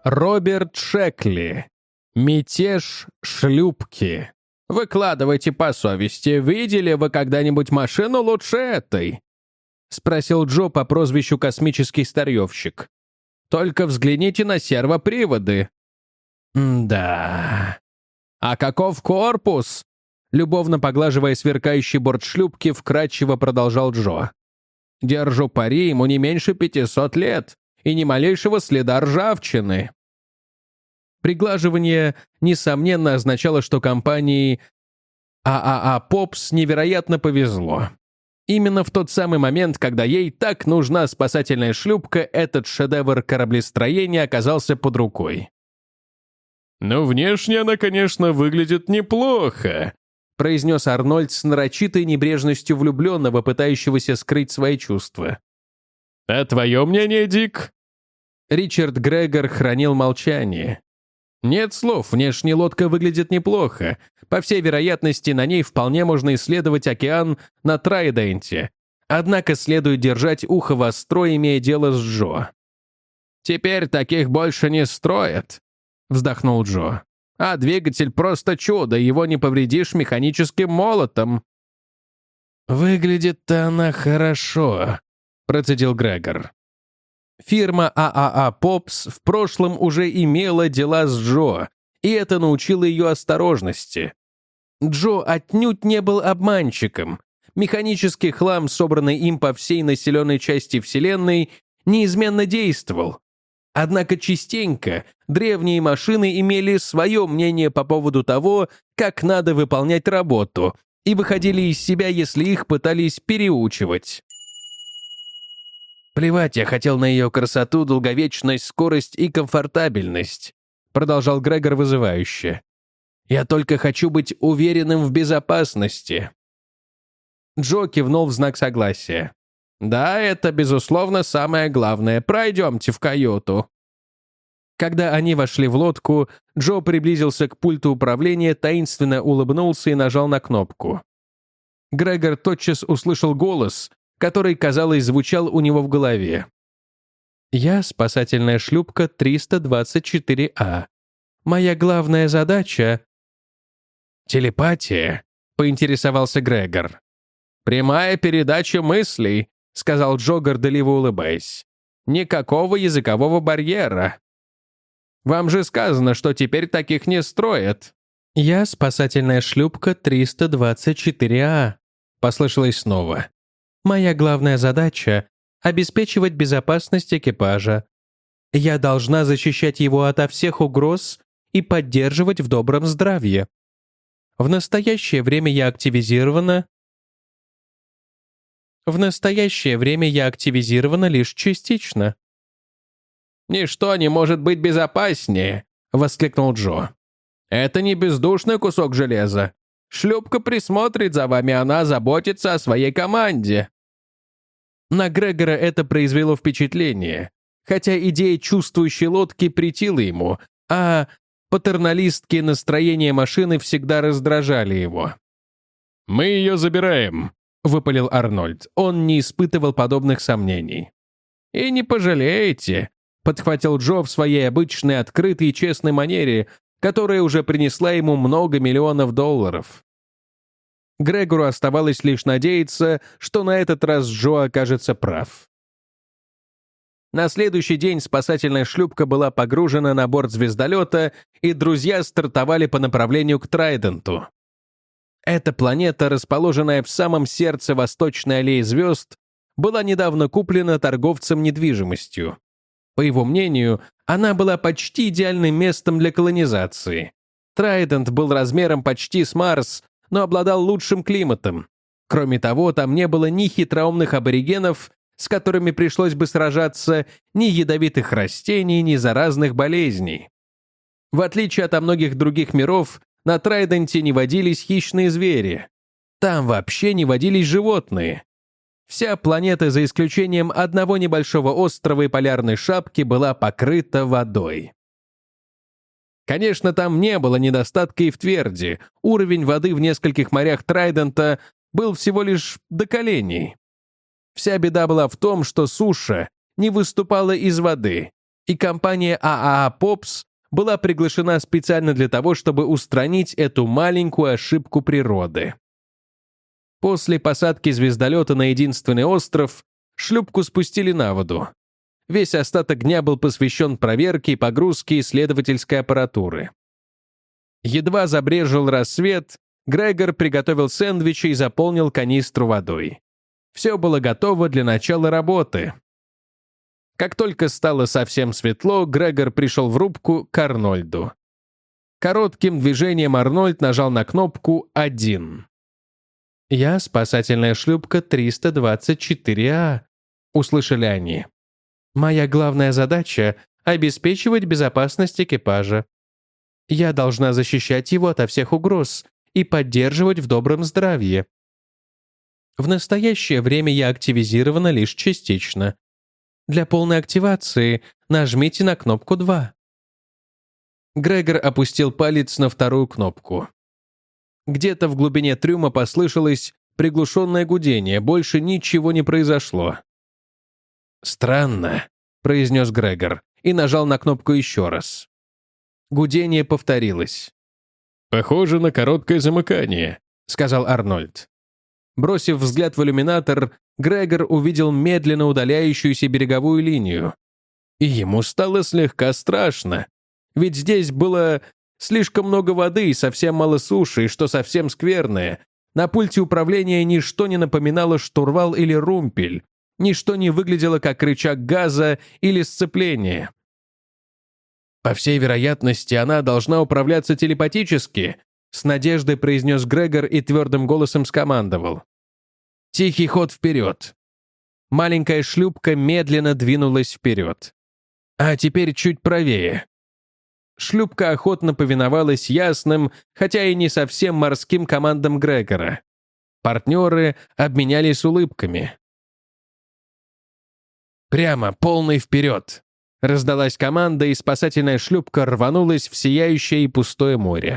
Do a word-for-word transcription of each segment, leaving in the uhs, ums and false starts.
Роберт Шекли. Мятеж шлюпки. Выкладывайте по совести, видели вы когда-нибудь машину лучше этой? Спросил Джо по прозвищу «Космический старьевщик». Только взгляните на сервоприводы. Да. А каков корпус? Любовно поглаживая сверкающий борт шлюпки, вкратчиво продолжал Джо. Держу пари, ему не меньше пятисот лет, и ни малейшего следа ржавчины. Приглаживание, несомненно, означало, что компании ААА «Попс» невероятно повезло. Именно в тот самый момент, когда ей так нужна спасательная шлюпка, этот шедевр кораблестроения оказался под рукой. «Ну, внешне она, конечно, выглядит неплохо», произнес Арнольд с нарочитой небрежностью влюбленного, пытающегося скрыть свои чувства. «А твое мнение, Дик?» Ричард Грегор хранил молчание. Нет слов, внешне лодка выглядит неплохо. По всей вероятности, на ней вполне можно исследовать океан на Трайденте. Однако следует держать ухо востро, имея дело с Джо. «Теперь таких больше не строят», — вздохнул Джо. «А двигатель просто чудо, его не повредишь механическим молотом». «Выглядит-то она хорошо», — процедил Грегор. Фирма ААА «Попс» в прошлом уже имела дела с Джо, и это научило ее осторожности. Джо отнюдь не был обманщиком. Механический хлам, собранный им по всей населенной части Вселенной, неизменно действовал. Однако частенько древние машины имели свое мнение по поводу того, как надо выполнять работу, и выходили из себя, если их пытались переучивать. «Плевать я хотел на ее красоту, долговечность, скорость и комфортабельность», продолжал Грегор вызывающе. «Я только хочу быть уверенным в безопасности». Джо кивнул в знак согласия. «Да, это, безусловно, самое главное. Пройдемте в каюту». Когда они вошли в лодку, Джо приблизился к пульту управления, таинственно улыбнулся и нажал на кнопку. Грегор тотчас услышал голос, который, казалось, звучал у него в голове. «Я спасательная шлюпка триста двадцать четыре А. Моя главная задача...» «Телепатия?» — поинтересовался Грегор. «Прямая передача мыслей», — сказал Джо, горделиво улыбаясь. «Никакого языкового барьера. Вам же сказано, что теперь таких не строят». «Я спасательная шлюпка триста двадцать четыре А», — послышалось снова. «Моя главная задача — обеспечивать безопасность экипажа. Я должна защищать его ото всех угроз и поддерживать в добром здравии. В настоящее время я активизирована... В настоящее время я активизирована лишь частично». «Ничто не может быть безопаснее», — воскликнул Джо. «Это не бездушный кусок железа. Шлюпка присмотрит за вами, она заботится о своей команде». На Грегора это произвело впечатление, хотя идея чувствующей лодки претила ему, а патерналистские настроения машины всегда раздражали его. «Мы ее забираем», — выпалил Арнольд. Он не испытывал подобных сомнений. «И не пожалеете», — подхватил Джо в своей обычной открытой и честной манере, которая уже принесла ему много миллионов долларов. Грегору оставалось лишь надеяться, что на этот раз Джо окажется прав. На следующий день спасательная шлюпка была погружена на борт звездолета, и друзья стартовали по направлению к Трайденту. Эта планета, расположенная в самом сердце восточной аллеи звезд, была недавно куплена торговцем недвижимостью. По его мнению, она была почти идеальным местом для колонизации. Трайдент был размером почти с Марс, но обладал лучшим климатом. Кроме того, там не было ни хитроумных аборигенов, с которыми пришлось бы сражаться, ни ядовитых растений, ни заразных болезней. В отличие от многих других миров, на Трайденте не водились хищные звери. Там вообще не водились животные. Вся планета, за исключением одного небольшого острова и полярной шапки, была покрыта водой. Конечно, там не было недостатка и в тверди. Уровень воды в нескольких морях Трайдента был всего лишь до коленей. Вся беда была в том, что суша не выступала из воды, И компания ААА «Попс» была приглашена специально для того, чтобы устранить эту маленькую ошибку природы. После посадки звездолета на единственный остров шлюпку спустили на воду. Весь остаток дня был посвящен проверке и погрузке исследовательской аппаратуры. Едва забрезжил рассвет, Грегор приготовил сэндвичи и заполнил канистру водой. Все было готово для начала работы. Как только стало совсем светло, Грегор пришел в рубку к Арнольду. Коротким движением Арнольд нажал на кнопку один. «Я спасательная шлюпка триста двадцать четыре А», — услышали они. «Моя главная задача — обеспечивать безопасность экипажа. Я должна защищать его ото всех угроз и поддерживать в добром здравии. В настоящее время я активизирована лишь частично. Для полной активации нажмите на кнопку два». Грегор опустил палец на вторую кнопку. Где-то в глубине трюма послышалось приглушенное гудение, больше ничего не произошло. «Странно», — произнес Грегор и нажал на кнопку еще раз. Гудение повторилось. «Похоже на короткое замыкание», — сказал Арнольд. Бросив взгляд в иллюминатор, Грегор увидел медленно удаляющуюся береговую линию. И ему стало слегка страшно, ведь здесь было слишком много воды и совсем мало суши, и что совсем скверное, на пульте управления ничто не напоминало штурвал или румпель, ничто не выглядело как рычаг газа или сцепление. «По всей вероятности, она должна управляться телепатически», с надеждой произнес Грегор и твердым голосом скомандовал. «Тихий ход вперед». Маленькая шлюпка медленно двинулась вперед. «А теперь чуть правее». Шлюпка охотно повиновалась ясным, хотя и не совсем морским командам Грегора. Партнеры обменялись улыбками. «Прямо, полный вперед!» Раздалась команда, и спасательная шлюпка рванулась в сияющее и пустое море.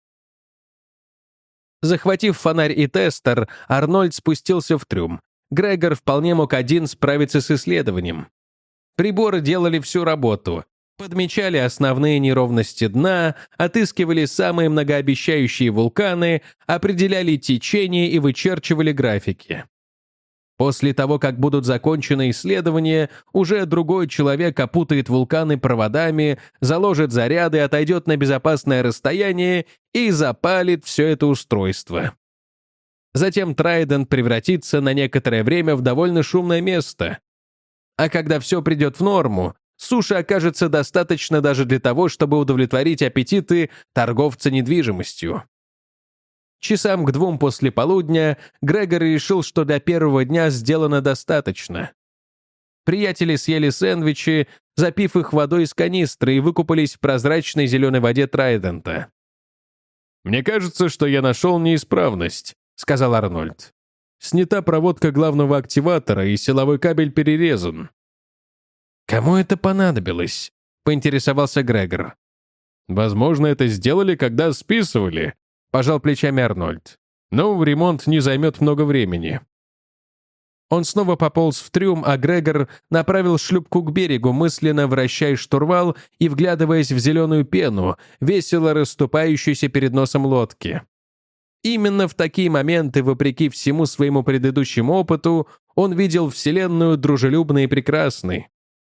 Захватив фонарь и тестер, Арнольд спустился в трюм. Грегор вполне мог один справиться с исследованием. Приборы делали всю работу. Подмечали основные неровности дна, отыскивали самые многообещающие вулканы, определяли течение и вычерчивали графики. После того, как будут закончены исследования, уже другой человек опутает вулканы проводами, заложит заряды, отойдет на безопасное расстояние и запалит все это устройство. Затем Трайдент превратится на некоторое время в довольно шумное место. А когда все придет в норму, суши окажется достаточно даже для того, чтобы удовлетворить аппетиты торговца недвижимостью. Часам к двум после полудня Грегор решил, что для первого дня сделано достаточно. Приятели съели сэндвичи, запив их водой из канистры, и выкупались в прозрачной зеленой воде Трайдента. «Мне кажется, что я нашел неисправность», — сказал Арнольд. «Снята проводка главного активатора, и силовой кабель перерезан». «Кому это понадобилось?» — поинтересовался Грегор. «Возможно, это сделали, когда списывали», — пожал плечами Арнольд. «Но ремонт не займет много времени». Он снова пополз в трюм, а Грегор направил шлюпку к берегу, мысленно вращая штурвал и вглядываясь в зеленую пену, весело расступающуюся перед носом лодки. Именно в такие моменты, вопреки всему своему предыдущему опыту, он видел Вселенную дружелюбной и прекрасной.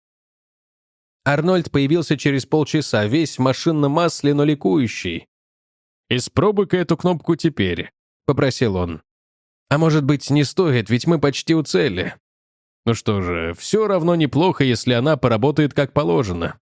Арнольд появился через полчаса, весь в машинном масле, но ликующий. «Испробуй-ка эту кнопку теперь», — попросил он. «А может быть, не стоит, ведь мы почти у цели». «Ну что же, все равно неплохо, если она поработает как положено».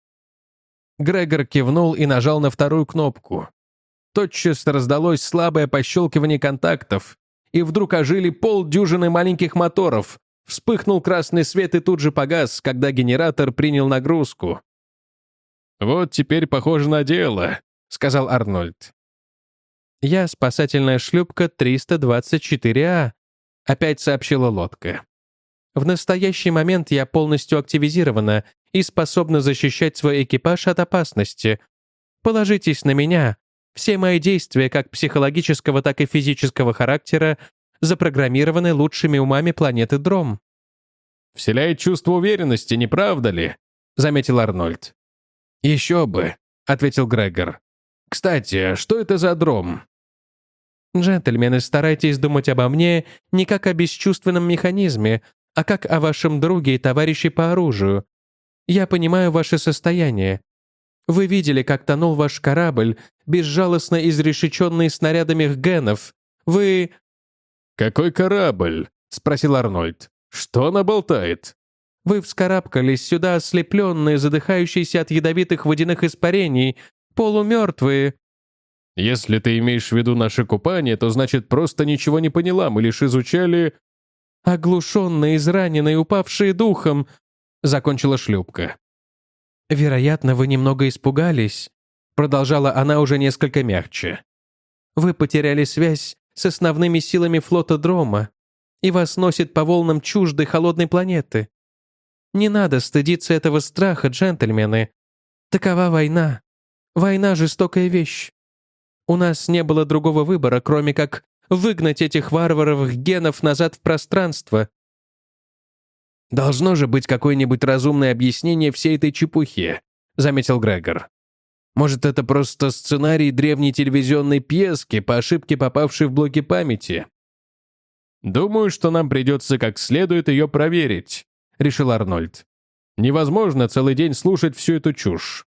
Грегор кивнул и нажал на вторую кнопку. Тотчас раздалось слабое пощелкивание контактов, и вдруг ожили полдюжины маленьких моторов. Вспыхнул красный свет и тут же погас, когда генератор принял нагрузку. «Вот теперь похоже на дело», — сказал Арнольд. «Я спасательная шлюпка триста двадцать четыре А», — опять сообщила лодка. «В настоящий момент я полностью активизирована и способна защищать свой экипаж от опасности. Положитесь на меня. Все мои действия, как психологического, так и физического характера, запрограммированы лучшими умами планеты Дром». «Вселяет чувство уверенности, не правда ли?» — заметил Арнольд. «Еще бы», — ответил Грегор. «Кстати, что это за дром?» «Джентльмены, старайтесь думать обо мне не как о бесчувственном механизме, а как о вашем друге и товарище по оружию. Я понимаю ваше состояние. Вы видели, как тонул ваш корабль, безжалостно изрешеченный снарядами генов. Вы...» «Какой корабль?» — спросил Арнольд. «Что она болтает?» «Вы вскарабкались сюда, ослепленные, задыхающиеся от ядовитых водяных испарений, полумертвые». «Если ты имеешь в виду наше купание, то значит просто ничего не поняла, мы лишь изучали...» «Оглушенные, израненные, упавшие духом», — закончила шлюпка. «Вероятно, вы немного испугались», — продолжала она уже несколько мягче. «Вы потеряли связь с основными силами флота Дрома, и вас носит по волнам чуждой холодной планеты. Не надо стыдиться этого страха, джентльмены. Такова война. Война — жестокая вещь. У нас не было другого выбора, кроме как выгнать этих варваровых генов назад в пространство». «Должно же быть какое-нибудь разумное объяснение всей этой чепухе», — заметил Грегор. «Может, это просто сценарий древней телевизионной пьески, по ошибке попавшей в блоки памяти?» «Думаю, что нам придется как следует ее проверить», — решил Арнольд. «Невозможно целый день слушать всю эту чушь».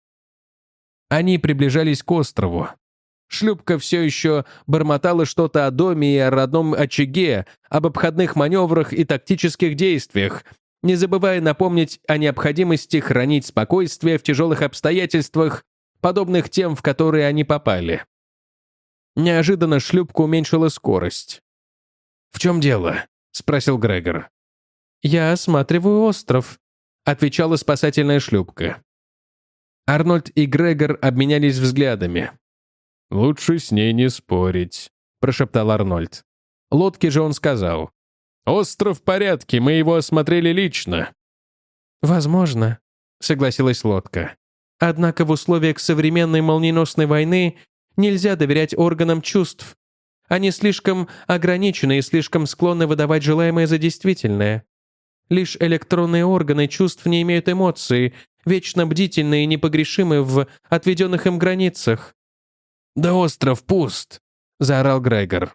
Они приближались к острову. Шлюпка все еще бормотала что-то о доме и о родном очаге, об обходных маневрах и тактических действиях, не забывая напомнить о необходимости хранить спокойствие в тяжелых обстоятельствах, подобных тем, в которые они попали. Неожиданно шлюпка уменьшила скорость. «В чем дело?» — спросил Грегор. «Я осматриваю остров», — отвечала спасательная шлюпка. Арнольд и Грегор обменялись взглядами. «Лучше с ней не спорить», — прошептал Арнольд. Лодке же он сказал: «Остров в порядке, мы его осмотрели лично». «Возможно», — согласилась лодка. «Однако в условиях современной молниеносной войны нельзя доверять органам чувств. Они слишком ограничены и слишком склонны выдавать желаемое за действительное. Лишь электронные органы чувств не имеют эмоций, вечно бдительны и непогрешимы в отведенных им границах». «Да остров пуст», — заорал Грегор.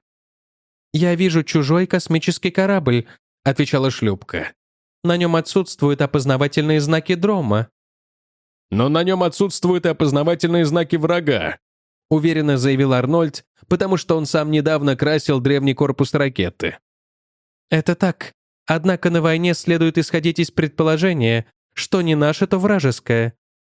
«Я вижу чужой космический корабль», — отвечала шлюпка. «На нем отсутствуют опознавательные знаки Дрома». «Но на нем отсутствуют и опознавательные знаки врага», — уверенно заявил Арнольд, потому что он сам недавно красил древний корпус ракеты. «Это так. Однако на войне следует исходить из предположения, что не наше, то вражеское.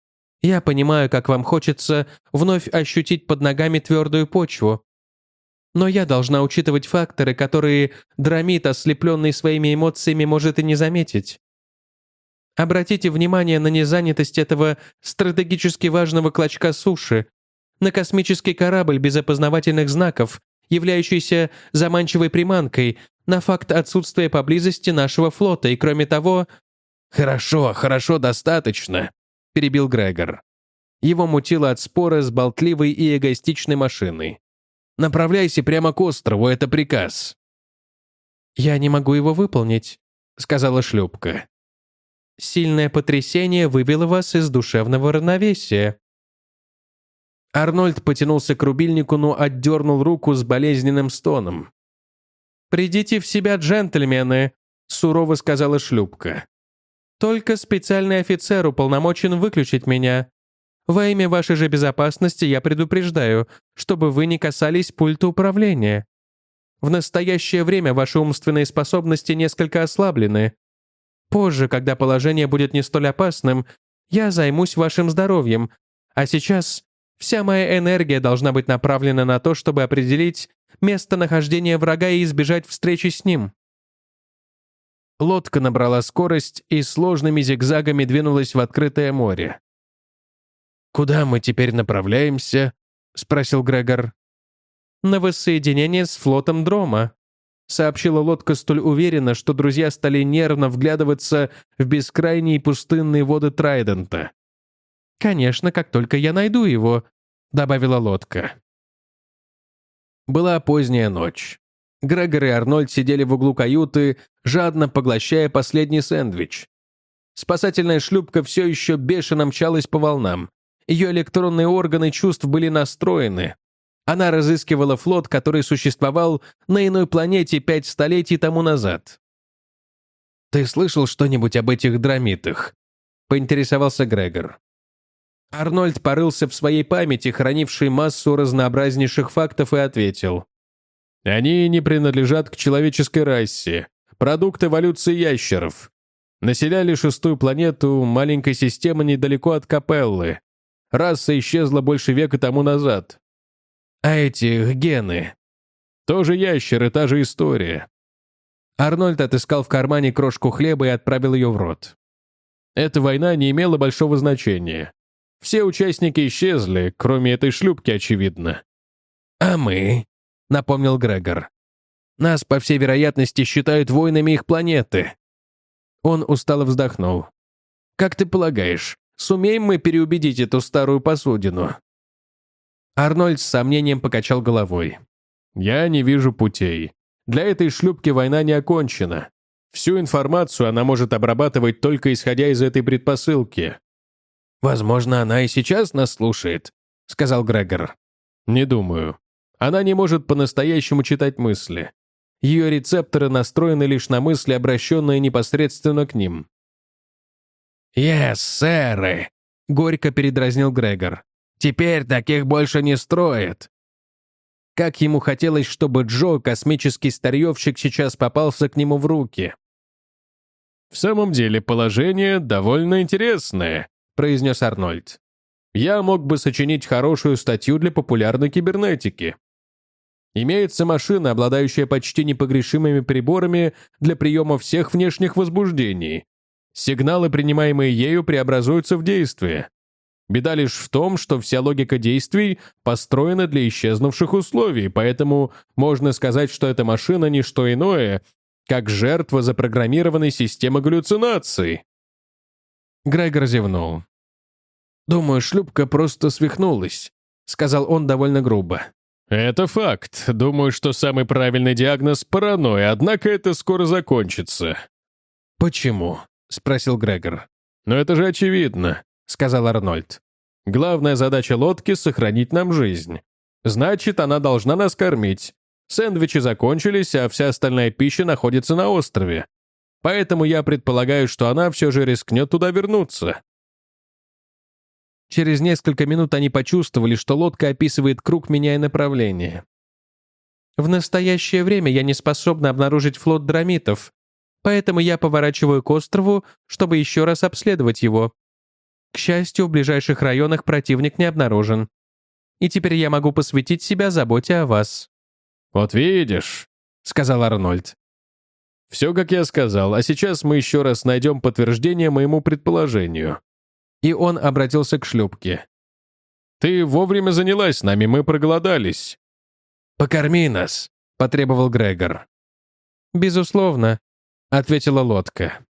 Я понимаю, как вам хочется вновь ощутить под ногами твердую почву. Но я должна учитывать факторы, которые Дромит, ослепленный своими эмоциями, может и не заметить. Обратите внимание на незанятость этого стратегически важного клочка суши, на космический корабль без опознавательных знаков, являющийся заманчивой приманкой, на факт отсутствия поблизости нашего флота, и кроме того...» «Хорошо, хорошо, достаточно», — перебил Грегор. Его мутило от спора с болтливой и эгоистичной машиной. «Направляйся прямо к острову, это приказ». «Я не могу его выполнить», — сказала шлюпка. «Сильное потрясение вывело вас из душевного равновесия». Арнольд потянулся к рубильнику, но отдернул руку с болезненным стоном. «Придите в себя, джентльмены», — сурово сказала шлюпка. «Только специальный офицер уполномочен выключить меня. Во имя вашей же безопасности я предупреждаю, чтобы вы не касались пульта управления. В настоящее время ваши умственные способности несколько ослаблены. Позже, когда положение будет не столь опасным, я займусь вашим здоровьем, а сейчас вся моя энергия должна быть направлена на то, чтобы определить местонахождение врага и избежать встречи с ним». Лодка набрала скорость и сложными зигзагами двинулась в открытое море. «Куда мы теперь направляемся?» — спросил Грегор. «На воссоединение с флотом Дрома», — сообщила лодка столь уверенно, что друзья стали нервно вглядываться в бескрайние пустынные воды Трайдента. «Конечно, как только я найду его», — добавила лодка. Была поздняя ночь. Грегор и Арнольд сидели в углу каюты, жадно поглощая последний сэндвич. Спасательная шлюпка все еще бешено мчалась по волнам. Ее электронные органы чувств были настроены. Она разыскивала флот, который существовал на иной планете пять столетий тому назад. «Ты слышал что-нибудь об этих драмитах?» — поинтересовался Грегор. Арнольд порылся в своей памяти, хранившей массу разнообразнейших фактов, и ответил. «Они не принадлежат к человеческой расе. Продукт эволюции ящеров. Населяли шестую планету маленькой системы недалеко от Капеллы. Раса исчезла больше века тому назад. А эти гены? Тоже ящеры, та же история». Арнольд отыскал в кармане крошку хлеба и отправил ее в рот. Эта война не имела большого значения. Все участники исчезли, кроме этой шлюпки, очевидно. «А мы?» — напомнил Грегор. «Нас, по всей вероятности, считают воинами их планеты». Он устало вздохнул. «Как ты полагаешь, сумеем мы переубедить эту старую посудину?» Арнольд с сомнением покачал головой. «Я не вижу путей. Для этой шлюпки война не окончена. Всю информацию она может обрабатывать только исходя из этой предпосылки». «Возможно, она и сейчас нас слушает», — сказал Грегор. «Не думаю. Она не может по-настоящему читать мысли. Ее рецепторы настроены лишь на мысли, обращенные непосредственно к ним». «Ес, сэры», — горько передразнил Грегор. «Теперь таких больше не строят». Как ему хотелось, чтобы Джо, космический старьевщик, сейчас попался к нему в руки. «В самом деле положение довольно интересное», — произнес Арнольд. «Я мог бы сочинить хорошую статью для популярной кибернетики. Имеется машина, обладающая почти непогрешимыми приборами для приема всех внешних возбуждений. Сигналы, принимаемые ею, преобразуются в действие. Беда лишь в том, что вся логика действий построена для исчезнувших условий, поэтому можно сказать, что эта машина не что иное, как жертва запрограммированной системы галлюцинаций». Грегор зевнул. «Думаю, шлюпка просто свихнулась», — сказал он довольно грубо. «Это факт. Думаю, что самый правильный диагноз — паранойя, однако это скоро закончится». «Почему?» — спросил Грегор. «Но это же очевидно», — сказал Арнольд. «Главная задача лодки — сохранить нам жизнь. Значит, она должна нас кормить. Сэндвичи закончились, а вся остальная пища находится на острове. Поэтому я предполагаю, что она все же рискнет туда вернуться». Через несколько минут они почувствовали, что лодка описывает круг, меняя направление. «В настоящее время я не способна обнаружить флот драмитов, поэтому я поворачиваю к острову, чтобы еще раз обследовать его. К счастью, в ближайших районах противник не обнаружен. И теперь я могу посвятить себя заботе о вас». «Вот видишь», — сказал Арнольд. «Все, как я сказал, а сейчас мы еще раз найдем подтверждение моему предположению». И он обратился к шлюпке. «Ты вовремя занялась нами, мы проголодались». «Покорми нас», — потребовал Грегор. «Безусловно», — ответила лодка.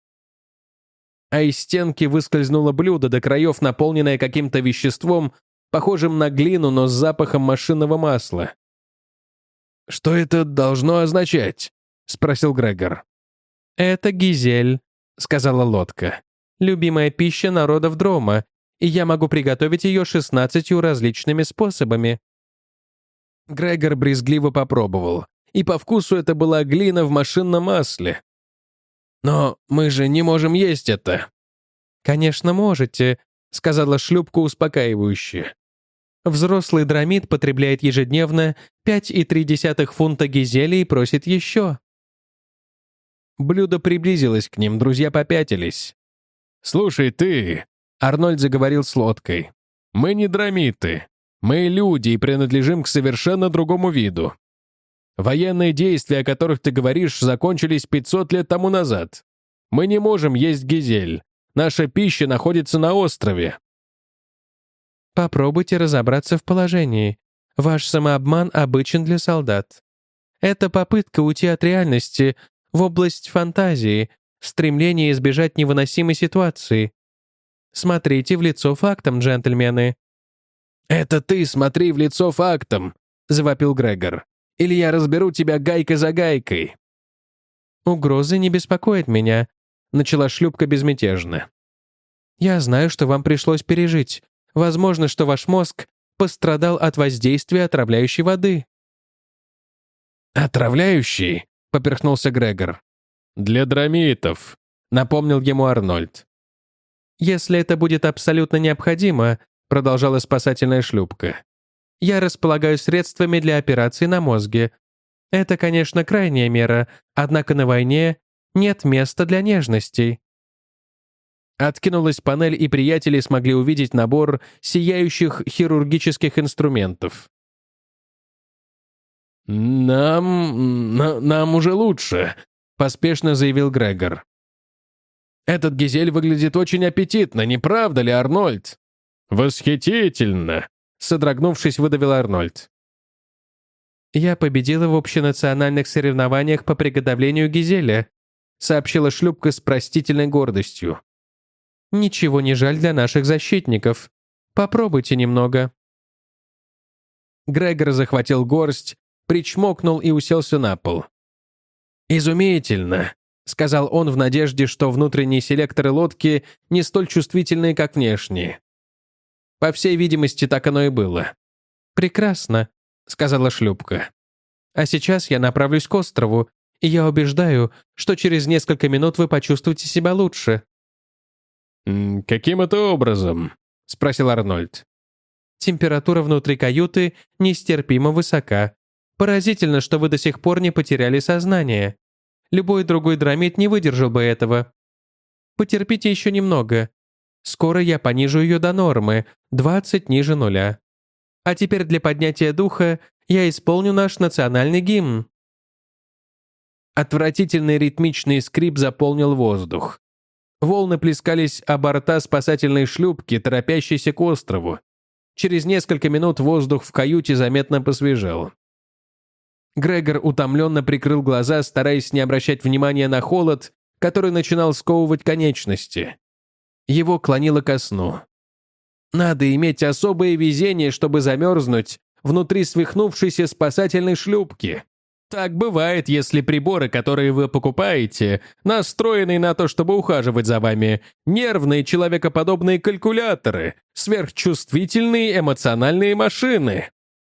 А из стенки выскользнуло блюдо до краев, наполненное каким-то веществом, похожим на глину, но с запахом машинного масла. «Что это должно означать?» — спросил Грегор. «Это гизель», — сказала лодка. «Любимая пища народов Дрома, и я могу приготовить ее шестнадцатью различными способами». Грегор брезгливо попробовал, и по вкусу это была глина в машинном масле. «Но мы же не можем есть это». «Конечно, можете», — сказала шлюпка успокаивающе. «Взрослый драмит потребляет ежедневно пять целых три десятых фунта гизеля и просит еще». Блюдо приблизилось к ним, друзья попятились. «Слушай, ты...» — Арнольд заговорил с лодкой. «Мы не драмиты. Мы люди и принадлежим к совершенно другому виду. Военные действия, о которых ты говоришь, закончились пятьсот лет тому назад. Мы не можем есть гизель. Наша пища находится на острове». «Попробуйте разобраться в положении. Ваш самообман обычен для солдат. Это попытка уйти от реальности в область фантазии, стремление избежать невыносимой ситуации. Смотрите в лицо фактам, джентльмены». «Это ты смотри в лицо фактам», — завопил Грегор. «Или я разберу тебя гайкой за гайкой». «Угрозы не беспокоят меня», — начала шлюпка безмятежно. Я знаю, что вам пришлось пережить. Возможно, что ваш мозг пострадал от воздействия отравляющей воды». «Отравляющий?» — поперхнулся Грегор. «Для драмитов», — напомнил ему Арнольд. «Если это будет абсолютно необходимо», — продолжала спасательная шлюпка, «я располагаю средствами для операции на мозге. Это, конечно, крайняя мера, однако на войне нет места для нежностей». Откинулась панель, и приятели смогли увидеть набор сияющих хирургических инструментов. «Нам... на- нам уже лучше», — поспешно заявил Грегор. «Этот Гизель выглядит очень аппетитно, не правда ли, Арнольд?» «Восхитительно», — содрогнувшись, выдавил Арнольд. «Я победила в общенациональных соревнованиях по приготовлению гизеля», сообщила шлюпка с простительной гордостью. «Ничего не жаль для наших защитников. Попробуйте немного». Грегор захватил горсть, причмокнул и уселся на пол. «Изумительно», — сказал он в надежде, что внутренние селекторы лодки не столь чувствительные, как внешние. По всей видимости, так оно и было. «Прекрасно», — сказала шлюпка. «А сейчас я направлюсь к острову, и я убеждаю, что через несколько минут вы почувствуете себя лучше». «Каким это образом?» — спросил Арнольд. «Температура внутри каюты нестерпимо высока. Поразительно, что вы до сих пор не потеряли сознание. Любой другой драмит не выдержал бы этого. Потерпите еще немного. Скоро я понижу ее до нормы, двадцать ниже нуля. А теперь для поднятия духа я исполню наш национальный гимн». Отвратительный ритмичный скрип заполнил воздух. Волны плескались о борта спасательной шлюпки, торопящейся к острову. Через несколько минут воздух в каюте заметно посвежел. Грегор утомленно прикрыл глаза, стараясь не обращать внимания на холод, который начинал сковывать конечности. Его клонило ко сну. Надо иметь особое везение, чтобы замерзнуть внутри свихнувшейся спасательной шлюпки. Так бывает, если приборы, которые вы покупаете, настроены на то, чтобы ухаживать за вами, нервные человекоподобные калькуляторы, сверхчувствительные эмоциональные машины.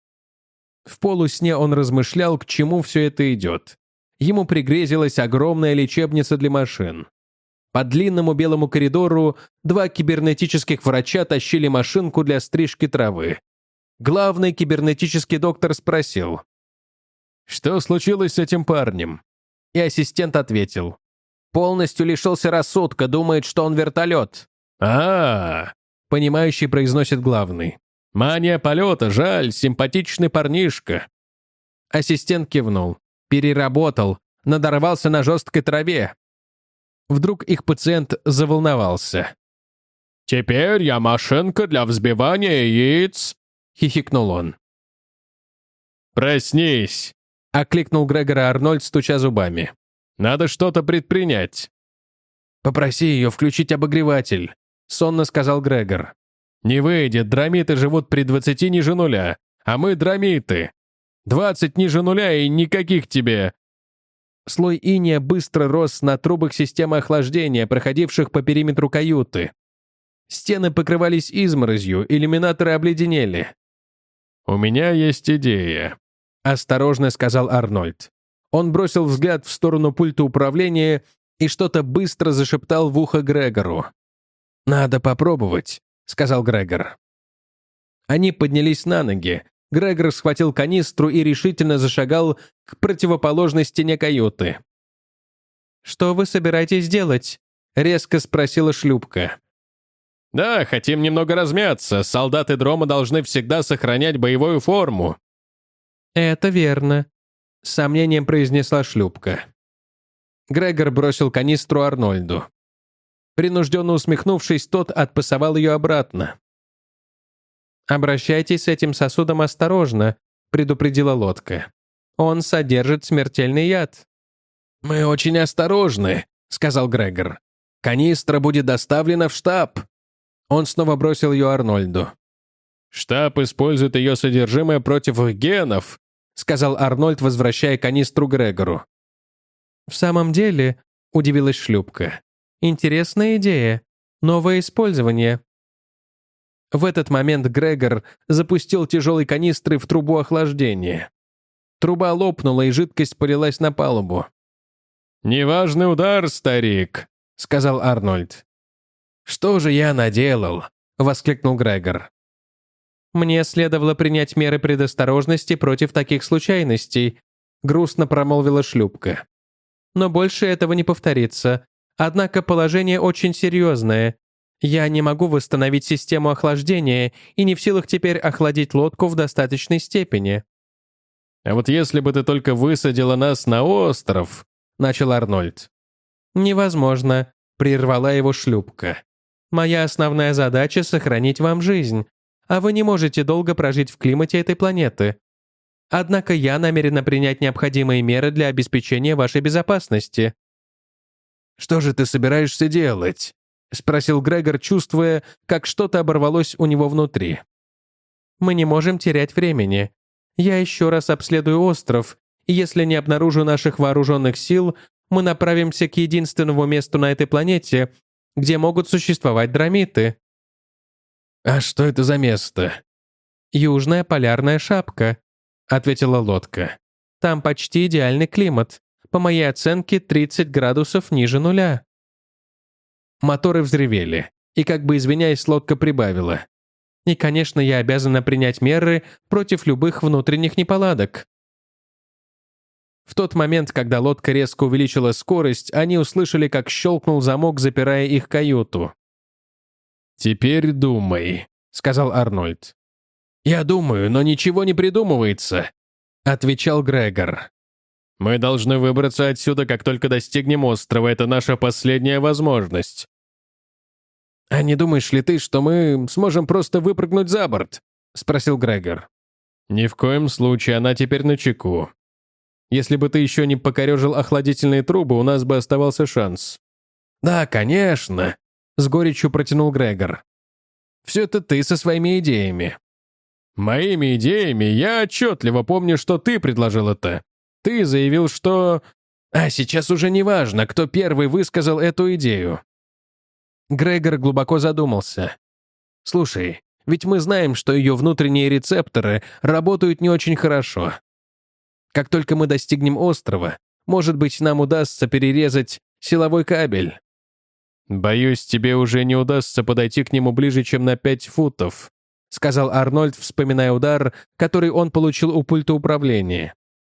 В полусне он размышлял, к чему все это идет. Ему пригрезилась огромная лечебница для машин. По длинному белому коридору два кибернетических врача тащили машинку для стрижки травы. Главный кибернетический доктор спросил: «Что случилось с этим парнем?» И ассистент ответил: «Полностью лишился рассудка, думает, что он вертолет». «А-а-а», понимающий произносит главный. «Мания полета, жаль, симпатичный парнишка». Ассистент кивнул. «Переработал, надорвался на жесткой траве». Вдруг их пациент заволновался. «Теперь я машинка для взбивания яиц», — хихикнул он. «Проснись», — окликнул Грегора Арнольд, стуча зубами. «Надо что-то предпринять». «Попроси ее включить обогреватель», — сонно сказал Грегор. «Не выйдет, драмиты живут при двадцати ниже нуля, а мы драмиты. Двадцать ниже нуля и никаких тебе». Слой иния быстро рос на трубах системы охлаждения, проходивших по периметру каюты. Стены покрывались изморозью, иллюминаторы обледенели. «У меня есть идея», — осторожно сказал Арнольд. Он бросил взгляд в сторону пульта управления и что-то быстро зашептал в ухо Грегору. «Надо попробовать», — сказал Грегор. Они поднялись на ноги. Грегор схватил канистру и решительно зашагал к противоположной стене каюты. «Что вы собираетесь делать?» — резко спросила шлюпка. «Да, хотим немного размяться. Солдаты Дрома должны всегда сохранять боевую форму». «Это верно», — с сомнением произнесла шлюпка. Грегор бросил канистру Арнольду. Принужденно усмехнувшись, тот отпасовал ее обратно. «Обращайтесь с этим сосудом осторожно», — предупредила лодка. «Он содержит смертельный яд». «Мы очень осторожны», — сказал Грегор. «Канистра будет доставлена в штаб». Он снова бросил ее Арнольду. «Штаб использует ее содержимое против их генов», — сказал Арнольд, возвращая канистру Грегору. «В самом деле», — удивилась шлюпка, — «интересная идея. Новое использование. В этот момент Грегор запустил тяжелые канистры в трубу охлаждения. Труба лопнула, и жидкость полилась на палубу. «Неважный удар, старик», — сказал Арнольд. «Что же я наделал?» — воскликнул Грегор. «Мне следовало принять меры предосторожности против таких случайностей», — грустно промолвила шлюпка. «Но больше этого не повторится. Однако положение очень серьезное. Я не могу восстановить систему охлаждения и не в силах теперь охладить лодку в достаточной степени». «А вот если бы ты только высадила нас на остров», — начал Арнольд. «Невозможно», — прервала его шлюпка. «Моя основная задача — сохранить вам жизнь, а вы не можете долго прожить в климате этой планеты. Однако я намерена принять необходимые меры для обеспечения вашей безопасности». «Что же ты собираешься делать?» — спросил Грегор, чувствуя, как что-то оборвалось у него внутри. «Мы не можем терять времени. Я еще раз обследую остров, и если не обнаружу наших вооруженных сил, мы направимся к единственному месту на этой планете, где могут существовать драмиты». «А что это за место?» «Южная полярная шапка», — ответила лодка. «Там почти идеальный климат. По моей оценке, тридцать градусов ниже нуля». Моторы взревели, и, как бы извиняясь, лодка прибавила. «И, конечно, я обязана принять меры против любых внутренних неполадок». В тот момент, когда лодка резко увеличила скорость, они услышали, как щелкнул замок, запирая их каюту. «Теперь думай», — сказал Арнольд. «Я думаю, но ничего не придумывается», — отвечал Грегор. «Мы должны выбраться отсюда, как только достигнем острова. Это наша последняя возможность». «А не думаешь ли ты, что мы сможем просто выпрыгнуть за борт?» — спросил Грегор. «Ни в коем случае, она теперь на чеку. Если бы ты еще не покорежил охладительные трубы, у нас бы оставался шанс». «Да, конечно», — с горечью протянул Грегор. «Все это ты со своими идеями». «Моими идеями? Я отчетливо помню, что ты предложил это. Ты заявил, что...» «А сейчас уже не важно, кто первый высказал эту идею». Грегор глубоко задумался. «Слушай, ведь мы знаем, что ее внутренние рецепторы работают не очень хорошо. Как только мы достигнем острова, может быть, нам удастся перерезать силовой кабель». «Боюсь, тебе уже не удастся подойти к нему ближе, чем на пять футов», сказал Арнольд, вспоминая удар, который он получил у пульта управления.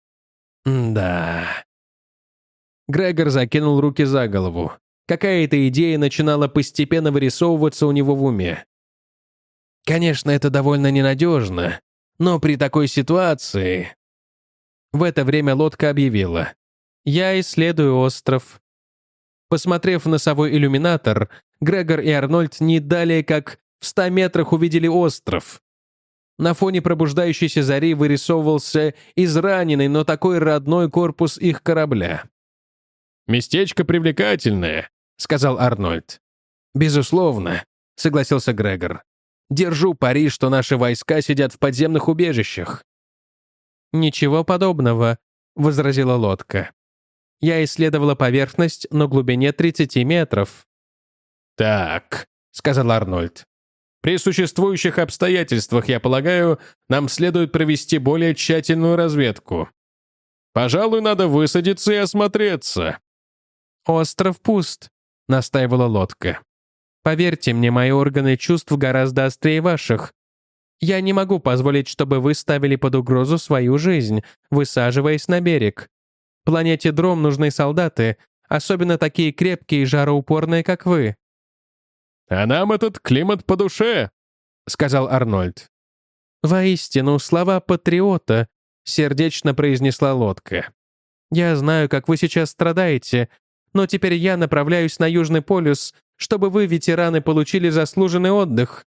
«Да». Грегор закинул руки за голову. Какая-то идея начинала постепенно вырисовываться у него в уме. «Конечно, это довольно ненадежно, но при такой ситуации...» В это время лодка объявила: «Я исследую остров». Посмотрев в носовой иллюминатор, Грегор и Арнольд не далее как в ста метрах увидели остров. На фоне пробуждающейся зари вырисовывался израненный, но такой родной корпус их корабля. «Местечко привлекательное», — сказал Арнольд. «Безусловно», — согласился Грегор. «Держу пари, что наши войска сидят в подземных убежищах». «Ничего подобного», — возразила лодка. «Я исследовала поверхность на глубине тридцати метров». «Так», — сказал Арнольд. «При существующих обстоятельствах, я полагаю, нам следует провести более тщательную разведку. Пожалуй, надо высадиться и осмотреться». «Остров пуст», — настаивала лодка. «Поверьте мне, мои органы чувств гораздо острее ваших. Я не могу позволить, чтобы вы ставили под угрозу свою жизнь, высаживаясь на берег. Планете Дром нужны солдаты, особенно такие крепкие и жароупорные, как вы». «А нам этот климат по душе», — сказал Арнольд. «Воистину, слова патриота», — сердечно произнесла лодка. «Я знаю, как вы сейчас страдаете, но теперь я направляюсь на Южный полюс, чтобы вы, ветераны, получили заслуженный отдых».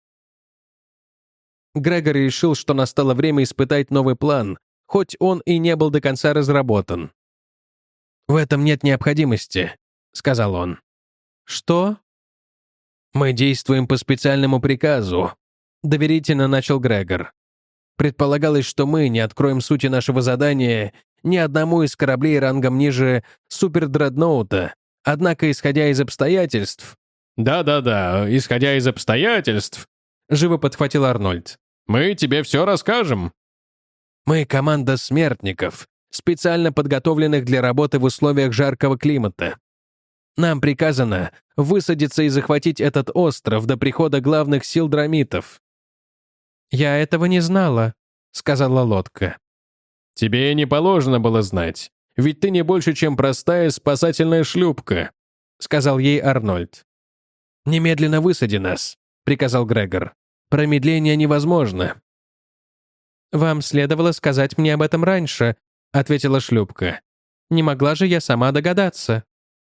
Грегор решил, что настало время испытать новый план, хоть он и не был до конца разработан. «В этом нет необходимости», — сказал он. «Что?» «Мы действуем по специальному приказу», — доверительно начал Грегор. «Предполагалось, что мы не откроем сути нашего задания ни одному из кораблей рангом ниже супердредноута, однако, исходя из обстоятельств, «Да-да-да, исходя из обстоятельств», — живо подхватил Арнольд, «мы тебе все расскажем». «Мы команда смертников, специально подготовленных для работы в условиях жаркого климата. Нам приказано высадиться и захватить этот остров до прихода главных сил драмитов». «Я этого не знала», — сказала лодка. «Тебе не положено было знать, ведь ты не больше, чем простая спасательная шлюпка», — сказал ей Арнольд. «Немедленно высади нас», — приказал Грегор. «Промедление невозможно». «Вам следовало сказать мне об этом раньше», — ответила шлюпка. «Не могла же я сама догадаться».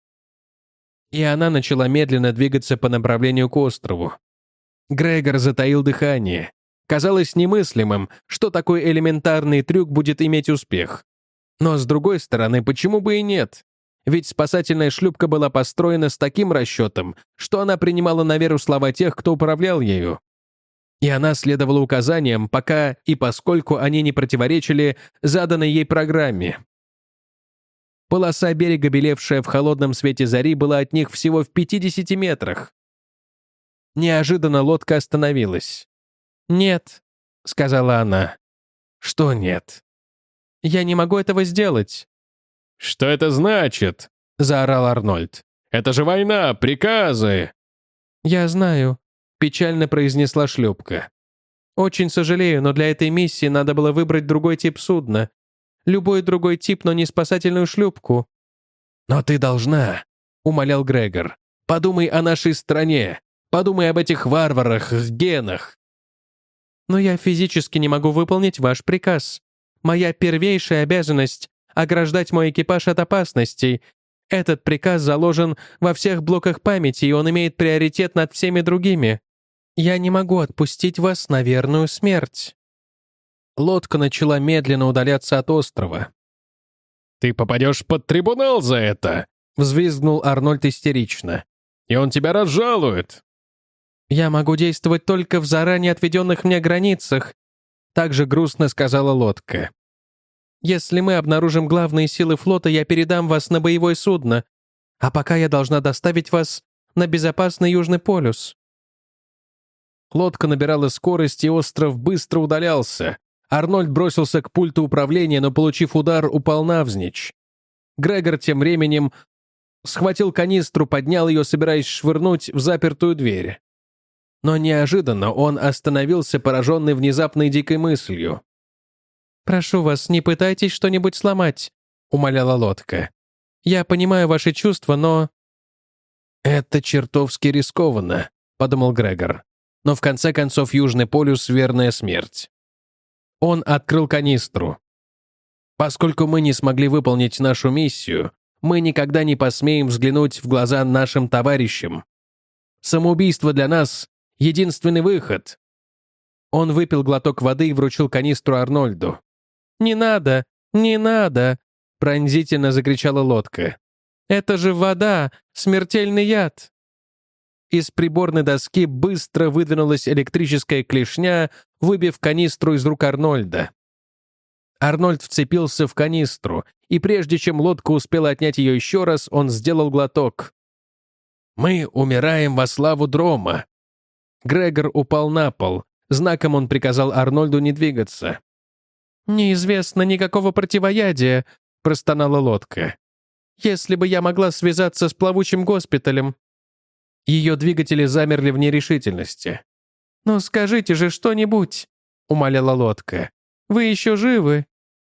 И она начала медленно двигаться по направлению к острову. Грегор затаил дыхание. Казалось немыслимым, что такой элементарный трюк будет иметь успех. Но, с другой стороны, почему бы и нет? Ведь спасательная шлюпка была построена с таким расчетом, что она принимала на веру слова тех, кто управлял ею. И она следовала указаниям, пока и поскольку они не противоречили заданной ей программе. Полоса берега, белевшая в холодном свете зари, была от них всего в пятидесяти метрах. Неожиданно лодка остановилась. «Нет», — сказала она. «Что нет?» «Я не могу этого сделать». «Что это значит?» — заорал Арнольд. «Это же война, приказы!» «Я знаю», — печально произнесла шлюпка. «Очень сожалею, но для этой миссии надо было выбрать другой тип судна. Любой другой тип, но не спасательную шлюпку». «Но ты должна», — умолял Грегор. «Подумай о нашей стране. Подумай об этих варварах, генах». «Но я физически не могу выполнить ваш приказ. Моя первейшая обязанность — ограждать мой экипаж от опасностей. Этот приказ заложен во всех блоках памяти, и он имеет приоритет над всеми другими. Я не могу отпустить вас на верную смерть». Лодка начала медленно удаляться от острова. «Ты попадешь под трибунал за это!» — взвизгнул Арнольд истерично. «И он тебя разжалует!» «Я могу действовать только в заранее отведенных мне границах», — также грустно сказала лодка. «Если мы обнаружим главные силы флота, я передам вас на боевое судно, а пока я должна доставить вас на безопасный Южный полюс». Лодка набирала скорость, и остров быстро удалялся. Арнольд бросился к пульту управления, но, получив удар, упал навзничь. Грегор тем временем схватил канистру, поднял ее, собираясь швырнуть в запертую дверь. Но неожиданно он остановился, пораженный внезапной дикой мыслью. «Прошу вас, не пытайтесь что-нибудь сломать», — умоляла лодка. «Я понимаю ваши чувства, но...» «Это чертовски рискованно», — подумал Грегор. «Но в конце концов Южный полюс — верная смерть». Он открыл канистру. «Поскольку мы не смогли выполнить нашу миссию, мы никогда не посмеем взглянуть в глаза нашим товарищам. Самоубийство для нас — единственный выход». Он выпил глоток воды и вручил канистру Арнольду. «Не надо, не надо!» — пронзительно закричала лодка. «Это же вода, смертельный яд!» Из приборной доски быстро выдвинулась электрическая клешня, выбив канистру из рук Арнольда. Арнольд вцепился в канистру, и прежде чем лодка успела отнять ее еще раз, он сделал глоток. «Мы умираем во славу Дрома!» Грегор упал на пол. Знаком он приказал Арнольду не двигаться. «Неизвестно никакого противоядия», — простонала лодка. «Если бы я могла связаться с плавучим госпиталем». Ее двигатели замерли в нерешительности. «Ну скажите же что-нибудь», — умоляла лодка. «Вы еще живы?»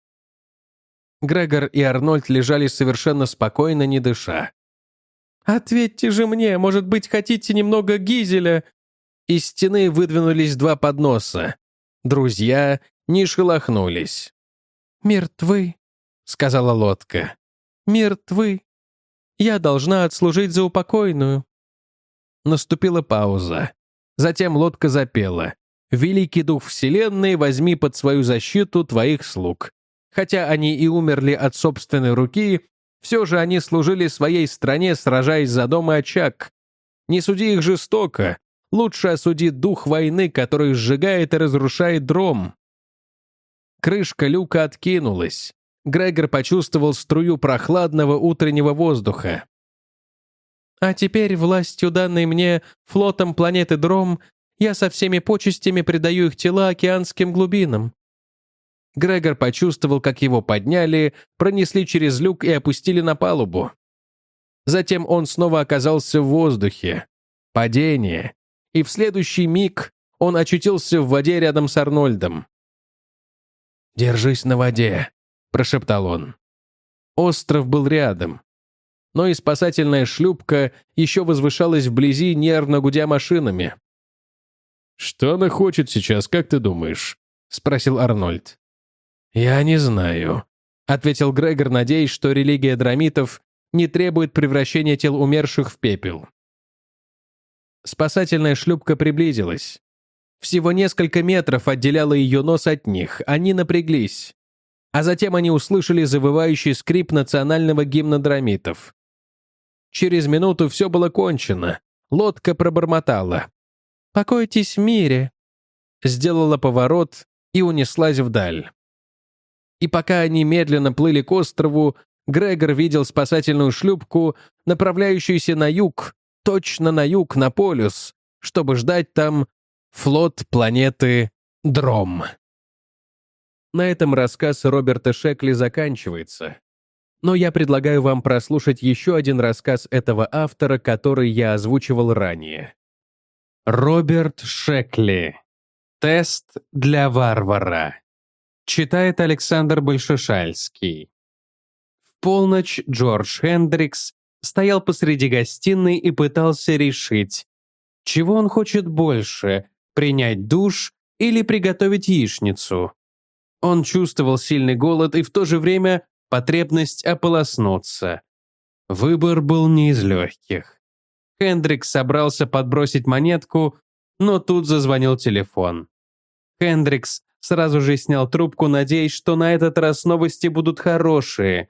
Грегор и Арнольд лежали совершенно спокойно, не дыша. «Ответьте же мне, может быть, хотите немного гизеля?» Из стены выдвинулись два подноса. Друзья не шелохнулись. «Мертвы», — сказала лодка. «Мертвы. Я должна отслужить за упокойную». Наступила пауза. Затем лодка запела. «Великий дух вселенной, возьми под свою защиту твоих слуг». Хотя они и умерли от собственной руки, все же они служили своей стране, сражаясь за дом и очаг. Не суди их жестоко. Лучше осуди дух войны, который сжигает и разрушает Дром. Крышка люка откинулась. Грегор почувствовал струю прохладного утреннего воздуха. А теперь, властью данной мне флотом планеты Дром, я со всеми почестями предаю их тела океанским глубинам». Грегор почувствовал, как его подняли, пронесли через люк и опустили на палубу. Затем он снова оказался в воздухе. Падение. И в следующий миг он очутился в воде рядом с Арнольдом. «Держись на воде», — прошептал он. Остров был рядом. Но и спасательная шлюпка еще возвышалась вблизи, нервно гудя машинами. «Что она хочет сейчас, как ты думаешь?» — спросил Арнольд. «Я не знаю», — ответил Грегор, надеясь, что религия драмитов не требует превращения тел умерших в пепел. Спасательная шлюпка приблизилась. Всего несколько метров отделяло ее нос от них, они напряглись. А затем они услышали завывающий скрип национального гимна драмитов. Через минуту все было кончено. Лодка пробормотала. «Покойтесь в мире», сделала поворот и унеслась вдаль. И пока они медленно плыли к острову, Грегор видел спасательную шлюпку, направляющуюся на юг, точно на юг, на полюс, чтобы ждать там флот планеты Дром. На этом рассказ Роберта Шекли заканчивается. Но я предлагаю вам прослушать еще один рассказ этого автора, который я озвучивал ранее. Роберт Шекли. «Тест для варвара». Читает Александр Большешальский. В полночь Джордж Хендрикс стоял посреди гостиной и пытался решить, чего он хочет больше – принять душ или приготовить яичницу. Он чувствовал сильный голод и в то же время потребность ополоснуться. Выбор был не из легких. Хендрикс собрался подбросить монетку, но тут зазвонил телефон. Хендрикс сразу же снял трубку, надеясь, что на этот раз новости будут хорошие.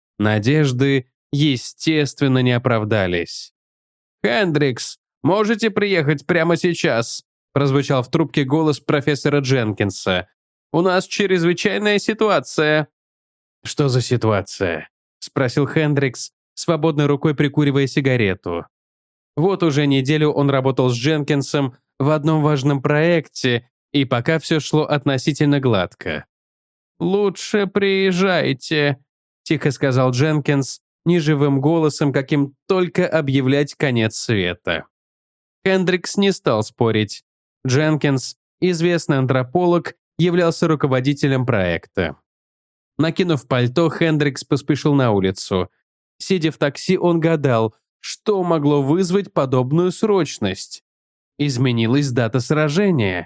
Надежды, естественно, не оправдались. «Хендрикс, можете приехать прямо сейчас?» прозвучал в трубке голос профессора Дженкинса. «У нас чрезвычайная ситуация». «Что за ситуация?» спросил Хендрикс, свободной рукой прикуривая сигарету. Вот уже неделю он работал с Дженкинсом в одном важном проекте, и пока все шло относительно гладко. «Лучше приезжайте», — тихо сказал Дженкинс, неживым голосом, каким только объявлять конец света. Хендрикс не стал спорить. Дженкинс, известный антрополог, являлся руководителем проекта. Накинув пальто, Хендрикс поспешил на улицу. Сидя в такси, он гадал, что могло вызвать подобную срочность. Изменилась дата сражения.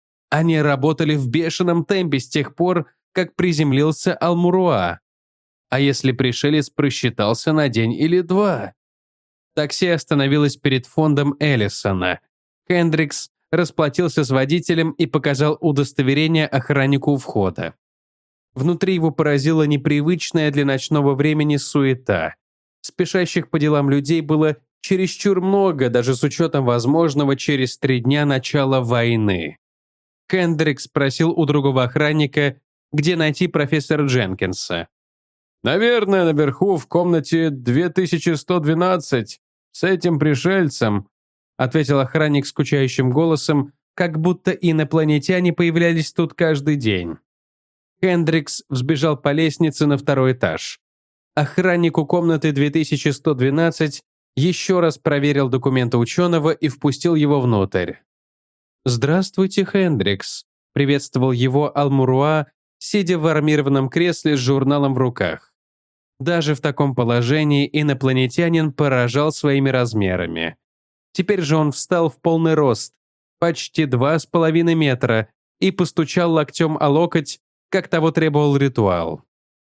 Они работали в бешеном темпе с тех пор, как приземлился Алмуруа. А если пришелец просчитался на день или два? Такси остановилось перед фондом Эллисона. Хендрикс расплатился с водителем и показал удостоверение охраннику у входа. Внутри его поразила непривычная для ночного времени суета. Спешащих по делам людей было чересчур много, даже с учетом возможного через три дня начала войны. Хендрикс спросил у другого охранника, где найти профессора Дженкинса. «Наверное, наверху, в комнате две тысячи сто двенадцать, с этим пришельцем», ответил охранник скучающим голосом, как будто инопланетяне появлялись тут каждый день. Хендрикс взбежал по лестнице на второй этаж. Охранник у комнаты две тысячи сто двенадцать еще раз проверил документы ученого и впустил его внутрь. «Здравствуйте, Хендрикс», — приветствовал его Алмуруа, сидя в армированном кресле с журналом в руках. Даже в таком положении инопланетянин поражал своими размерами. Теперь же он встал в полный рост, почти два с половиной метра, и постучал локтем о локоть, как того требовал ритуал.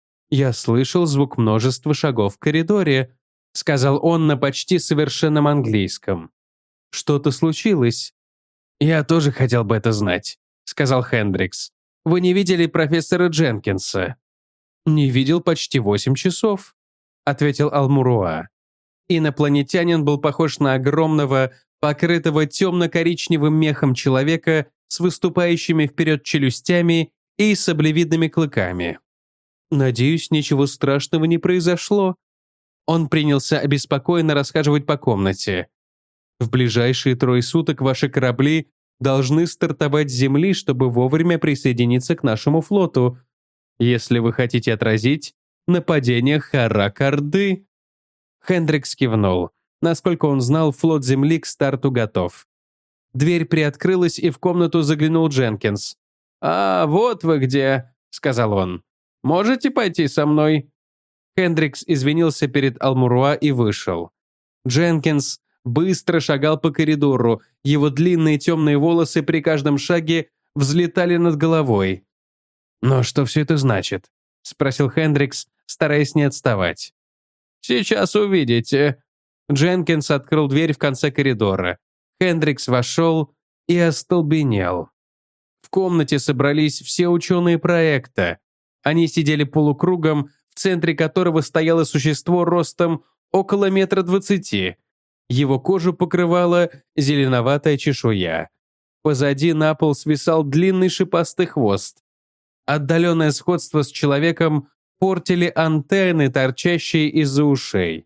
«Я слышал звук множества шагов в коридоре», — сказал он на почти совершенном английском. «Что-то случилось?» «Я тоже хотел бы это знать», — сказал Хендрикс. «Вы не видели профессора Дженкинса?» «Не видел почти восемь часов», — ответил Алмуруа. Инопланетянин был похож на огромного, покрытого темно-коричневым мехом человека с выступающими вперед челюстями и саблевидными клыками. «Надеюсь, ничего страшного не произошло». Он принялся обеспокоенно расхаживать по комнате. «В ближайшие трое суток ваши корабли должны стартовать с Земли, чтобы вовремя присоединиться к нашему флоту, если вы хотите отразить нападение Харак-Орды». Хендрикс кивнул. Насколько он знал, флот Земли к старту готов. Дверь приоткрылась, и в комнату заглянул Дженкинс. «А, вот вы где», — сказал он. «Можете пойти со мной?» Хендрикс извинился перед Алмуруа и вышел. Дженкинс быстро шагал по коридору, его длинные темные волосы при каждом шаге взлетали над головой. «Но что все это значит?» — спросил Хендрикс, стараясь не отставать. «Сейчас увидите». Дженкинс открыл дверь в конце коридора. Хендрикс вошел и остолбенел. В комнате собрались все ученые проекта. Они сидели полукругом, в центре которого стояло существо ростом около метра двадцати. Его кожу покрывала зеленоватая чешуя. Позади на пол свисал длинный шипастый хвост. Отдаленное сходство с человеком портили антенны, торчащие из-за ушей.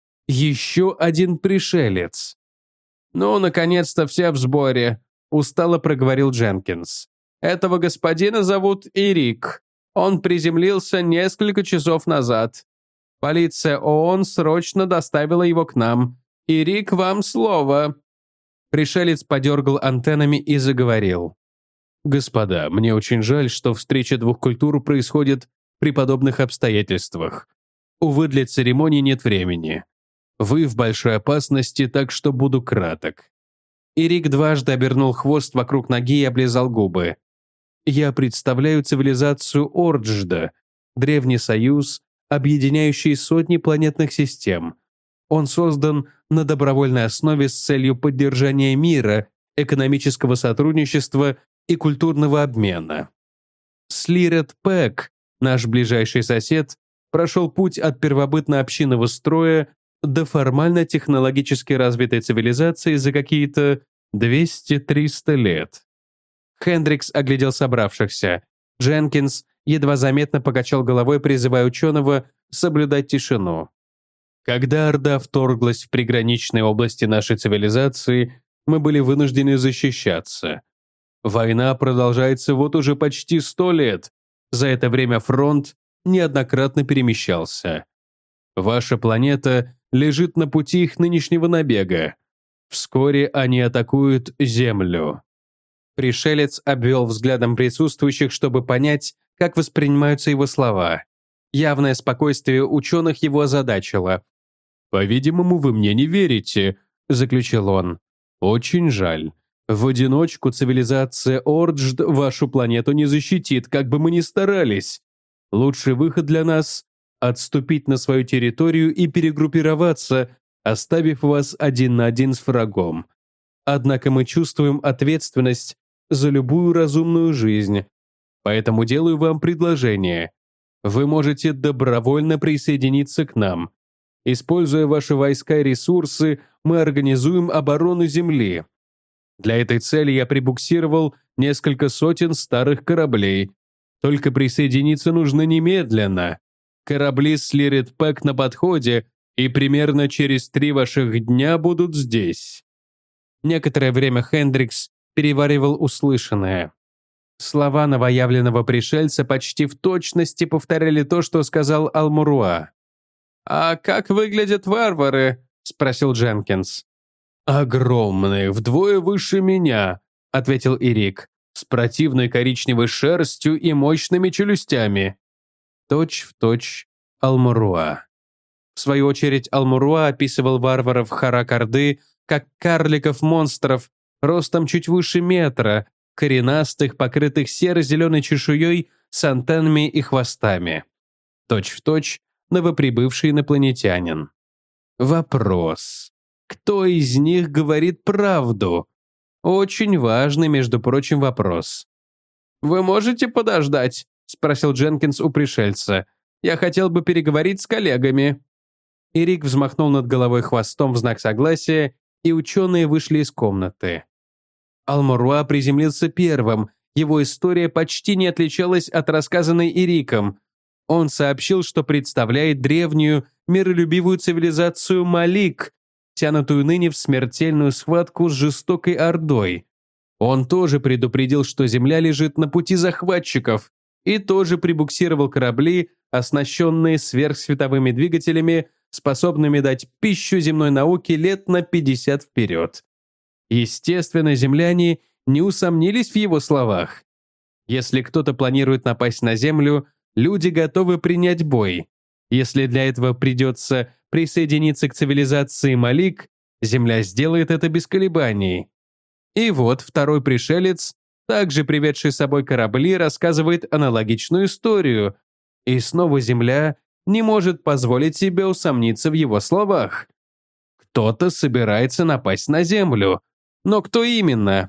Еще один пришелец. «Ну, наконец-то все в сборе», — устало проговорил Дженкинс. «Этого господина зовут Ирик. Он приземлился несколько часов назад. Полиция ООН срочно доставила его к нам. Ирик, вам слово». Пришелец подергал антеннами и заговорил. «Господа, мне очень жаль, что встреча двух культур происходит при подобных обстоятельствах. Увы, для церемонии нет времени. Вы в большой опасности, так что буду краток». Ирик дважды обернул хвост вокруг ноги и облизал губы. «Я представляю цивилизацию Орджда, древний союз, объединяющий сотни планетных систем. Он создан на добровольной основе с целью поддержания мира, экономического сотрудничества и культурного обмена. Слирет Пэк, наш ближайший сосед, прошел путь от первобытно-общинного строя до формально-технологически развитой цивилизации за какие-то двести-триста лет». Хендрикс оглядел собравшихся. Дженкинс едва заметно покачал головой, призывая ученого соблюдать тишину. «Когда Орда вторглась в приграничные области нашей цивилизации, мы были вынуждены защищаться. Война продолжается вот уже почти сто лет. За это время фронт неоднократно перемещался. Ваша планета лежит на пути их нынешнего набега. Вскоре они атакуют Землю». Пришелец обвел взглядом присутствующих, чтобы понять, как воспринимаются его слова. Явное спокойствие ученых его озадачило. «По-видимому, вы мне не верите», — заключил он. «Очень жаль. В одиночку цивилизация Орджд вашу планету не защитит, как бы мы ни старались. Лучший выход для нас — отступить на свою территорию и перегруппироваться, оставив вас один на один с врагом. Однако мы чувствуем ответственность за любую разумную жизнь. Поэтому делаю вам предложение. Вы можете добровольно присоединиться к нам. Используя ваши войска и ресурсы, мы организуем оборону Земли. Для этой цели я прибуксировал несколько сотен старых кораблей. Только присоединиться нужно немедленно. Корабли Слирет Пэк на подходе, и примерно через три ваших дня будут здесь». Некоторое время Хендрикс переваривал услышанное. Слова новоявленного пришельца почти в точности повторяли то, что сказал Алмуруа. «А как выглядят варвары?» — спросил Дженкинс. «Огромные, вдвое выше меня», — ответил Ирик, «с противной коричневой шерстью и мощными челюстями». Точь в точь Алмуруа. В свою очередь Алмуруа описывал варваров Харак-Орды как карликов-монстров, ростом чуть выше метра, коренастых, покрытых серо-зеленой чешуей с антеннами и хвостами. Точь в точь новоприбывший инопланетянин. Вопрос. Кто из них говорит правду? Очень важный, между прочим, вопрос. «Вы можете подождать?» — спросил Дженкинс у пришельца. «Я хотел бы переговорить с коллегами». Ирик взмахнул над головой хвостом в знак согласия, и ученые вышли из комнаты. Алмуруа приземлился первым. Его история почти не отличалась от рассказанной Ириком. Он сообщил, что представляет древнюю, миролюбивую цивилизацию Малик, тянутую ныне в смертельную схватку с жестокой ордой. Он тоже предупредил, что Земля лежит на пути захватчиков, и тоже прибуксировал корабли, оснащенные сверхсветовыми двигателями, способными дать пищу земной науке лет на пятьдесят вперед. Естественно, земляне не усомнились в его словах. Если кто-то планирует напасть на Землю, люди готовы принять бой. Если для этого придется присоединиться к цивилизации Малик, Земля сделает это без колебаний. И вот второй пришелец, также приведший с собой корабли, рассказывает аналогичную историю. И снова Земля не может позволить себе усомниться в его словах. Кто-то собирается напасть на Землю. Но кто именно?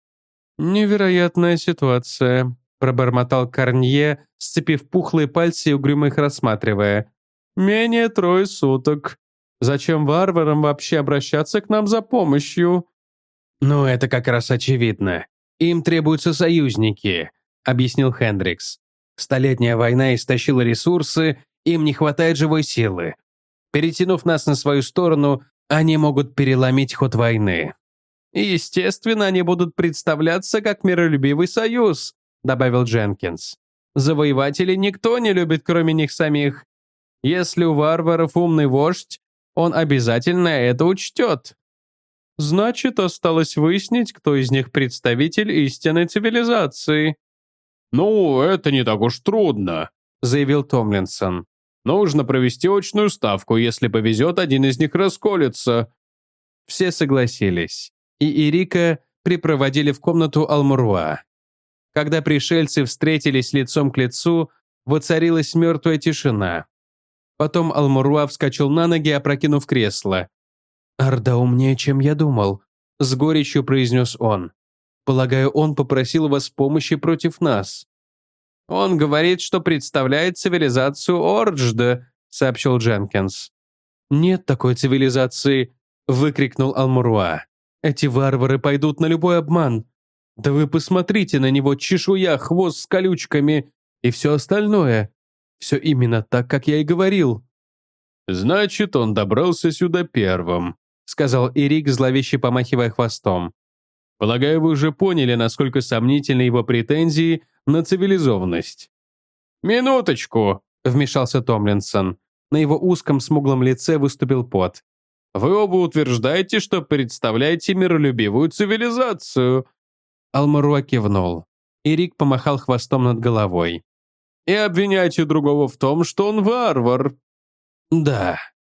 «Невероятная ситуация», — пробормотал Корнье, сцепив пухлые пальцы и угрюмо их рассматривая. «Менее трое суток. Зачем варварам вообще обращаться к нам за помощью?» «Ну, это как раз очевидно. Им требуются союзники», — объяснил Хендрикс. «Столетняя война истощила ресурсы, им не хватает живой силы. Перетянув нас на свою сторону, они могут переломить ход войны». «И, естественно, они будут представляться как миролюбивый союз», добавил Дженкинс. «Завоевателей никто не любит, кроме них самих. Если у варваров умный вождь, он обязательно это учтет». «Значит, осталось выяснить, кто из них представитель истинной цивилизации». «Ну, это не так уж трудно», заявил Томлинсон. «Нужно провести очную ставку, если повезет, один из них расколется». Все согласились. И Ирика припроводили в комнату Алмуруа. Когда пришельцы встретились лицом к лицу, воцарилась мертвая тишина. Потом Алмуруа вскочил на ноги, опрокинув кресло. «Орда умнее, чем я думал», — с горечью произнес он. «Полагаю, он попросил вас помощи против нас». «Он говорит, что представляет цивилизацию Орджда», — сообщил Дженкинс. «Нет такой цивилизации», — выкрикнул Алмуруа. «Эти варвары пойдут на любой обман. Да вы посмотрите на него, чешуя, хвост с колючками и все остальное. Все именно так, как я и говорил». «Значит, он добрался сюда первым», — сказал Ирик, зловеще помахивая хвостом. «Полагаю, вы уже поняли, насколько сомнительны его претензии на цивилизованность». «Минуточку», — вмешался Томлинсон. На его узком смуглом лице выступил пот. «Вы оба утверждаете, что представляете миролюбивую цивилизацию». Алмуруа кивнул. Ирик помахал хвостом над головой. «И обвиняете другого в том, что он варвар». «Да».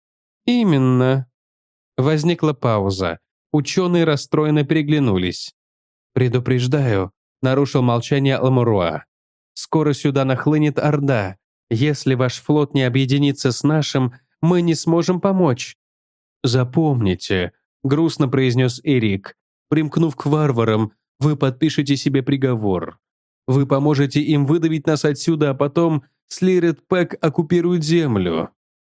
«Именно». Возникла пауза. Ученые расстроенно переглянулись. «Предупреждаю», — нарушил молчание Алмуруа. «Скоро сюда нахлынет Орда. Если ваш флот не объединится с нашим, мы не сможем помочь». «Запомните», — грустно произнес Эрик, «примкнув к варварам, вы подпишете себе приговор. Вы поможете им выдавить нас отсюда, а потом Слирет Пэк оккупирует землю».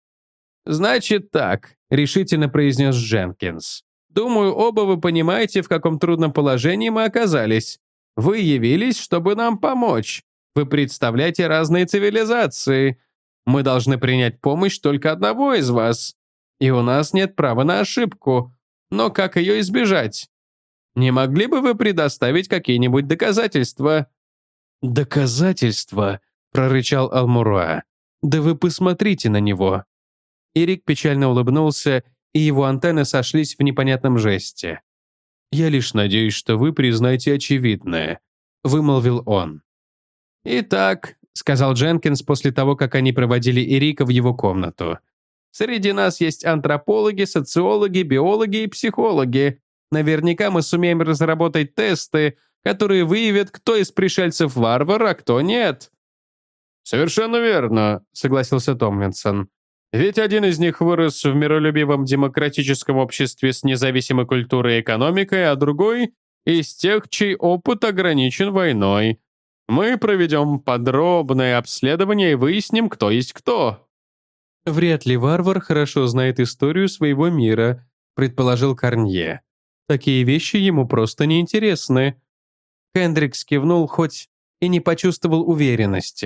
«Значит так», — решительно произнес Дженкинс. «Думаю, оба вы понимаете, в каком трудном положении мы оказались. Вы явились, чтобы нам помочь. Вы представляете разные цивилизации. Мы должны принять помощь только одного из вас. И у нас нет права на ошибку. Но как ее избежать? Не могли бы вы предоставить какие-нибудь доказательства?» «Доказательства?» — прорычал Алмуруа. «Да вы посмотрите на него». Ирик печально улыбнулся, и его антенны сошлись в непонятном жесте. «Я лишь надеюсь, что вы признаете очевидное», — вымолвил он. «Итак», — сказал Дженкинс после того, как они проводили Ирика в его комнату, «среди нас есть антропологи, социологи, биологи и психологи. Наверняка мы сумеем разработать тесты, которые выявят, кто из пришельцев варвар, а кто нет». «Совершенно верно», — согласился Томлинсон. «Ведь один из них вырос в миролюбивом демократическом обществе с независимой культурой и экономикой, а другой — из тех, чей опыт ограничен войной. Мы проведем подробное обследование и выясним, кто есть кто». «Вряд ли варвар хорошо знает историю своего мира», — предположил Корнье. «Такие вещи ему просто неинтересны». Хендрикс кивнул, хоть и не почувствовал уверенности.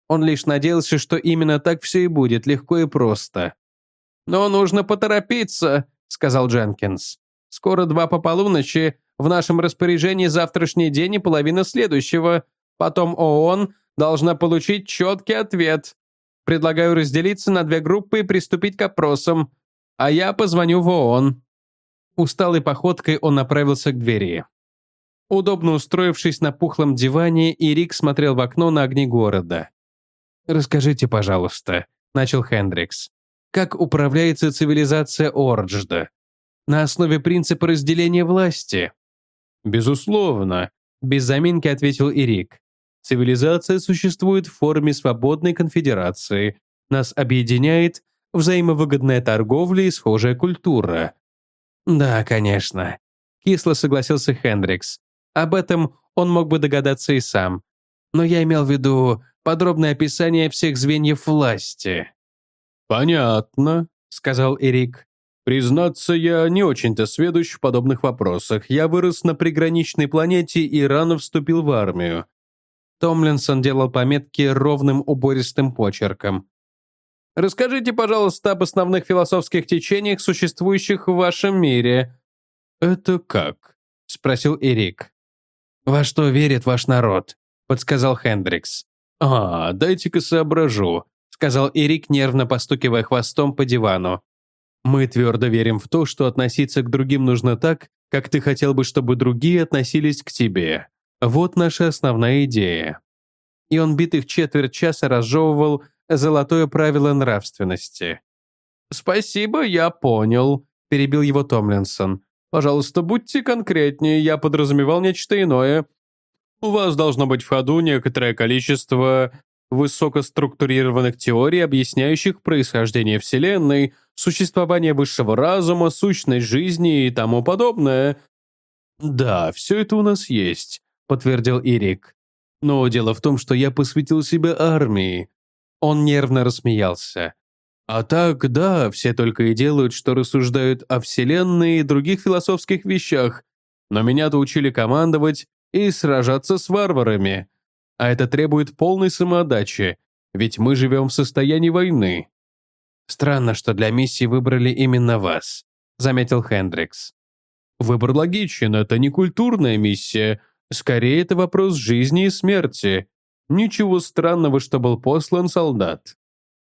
Он лишь надеялся, что именно так все и будет, легко и просто. «Но нужно поторопиться», — сказал Дженкинс. «Скоро два по полуночи, в нашем распоряжении завтрашний день и половина следующего. Потом ООН должна получить четкий ответ. Предлагаю разделиться на две группы и приступить к опросам. А я позвоню в ООН». Усталой походкой он направился к двери. Удобно устроившись на пухлом диване, Ирик смотрел в окно на огни города. «Расскажите, пожалуйста», — начал Хендрикс, «как управляется цивилизация Орджда? На основе принципа разделения власти?» «Безусловно», — без заминки ответил Ирик. «Цивилизация существует в форме свободной конфедерации. Нас объединяет взаимовыгодная торговля и схожая культура». «Да, конечно», — кисло согласился Хендрикс. «Об этом он мог бы догадаться и сам. Но я имел в виду подробное описание всех звеньев власти». «Понятно», — сказал Эрик. «Признаться, я не очень-то сведущ в подобных вопросах. Я вырос на приграничной планете и рано вступил в армию». Томлинсон делал пометки ровным убористым почерком. «Расскажите, пожалуйста, об основных философских течениях, существующих в вашем мире». «Это как?» — спросил Эрик. «Во что верит ваш народ?» — подсказал Хендрикс. «А, дайте-ка соображу», — сказал Эрик, нервно постукивая хвостом по дивану. «Мы твердо верим в то, что относиться к другим нужно так, как ты хотел бы, чтобы другие относились к тебе. Вот наша основная идея». И он битых четверть часа разжевывал золотое правило нравственности. «Спасибо, я понял», — перебил его Томлинсон. «Пожалуйста, будьте конкретнее, я подразумевал нечто иное. У вас должно быть в ходу некоторое количество высокоструктурированных теорий, объясняющих происхождение Вселенной, существование высшего разума, сущность жизни и тому подобное». «Да, все это у нас есть», — подтвердил Ирик. «Но дело в том, что я посвятил себя армии». Он нервно рассмеялся. «А так, да, все только и делают, что рассуждают о Вселенной и других философских вещах, но меня-то учили командовать и сражаться с варварами. А это требует полной самоотдачи, ведь мы живем в состоянии войны». «Странно, что для миссии выбрали именно вас», — заметил Хендрикс. «Выбор логичен, это не культурная миссия, скорее это вопрос жизни и смерти. Ничего странного, что был послан солдат».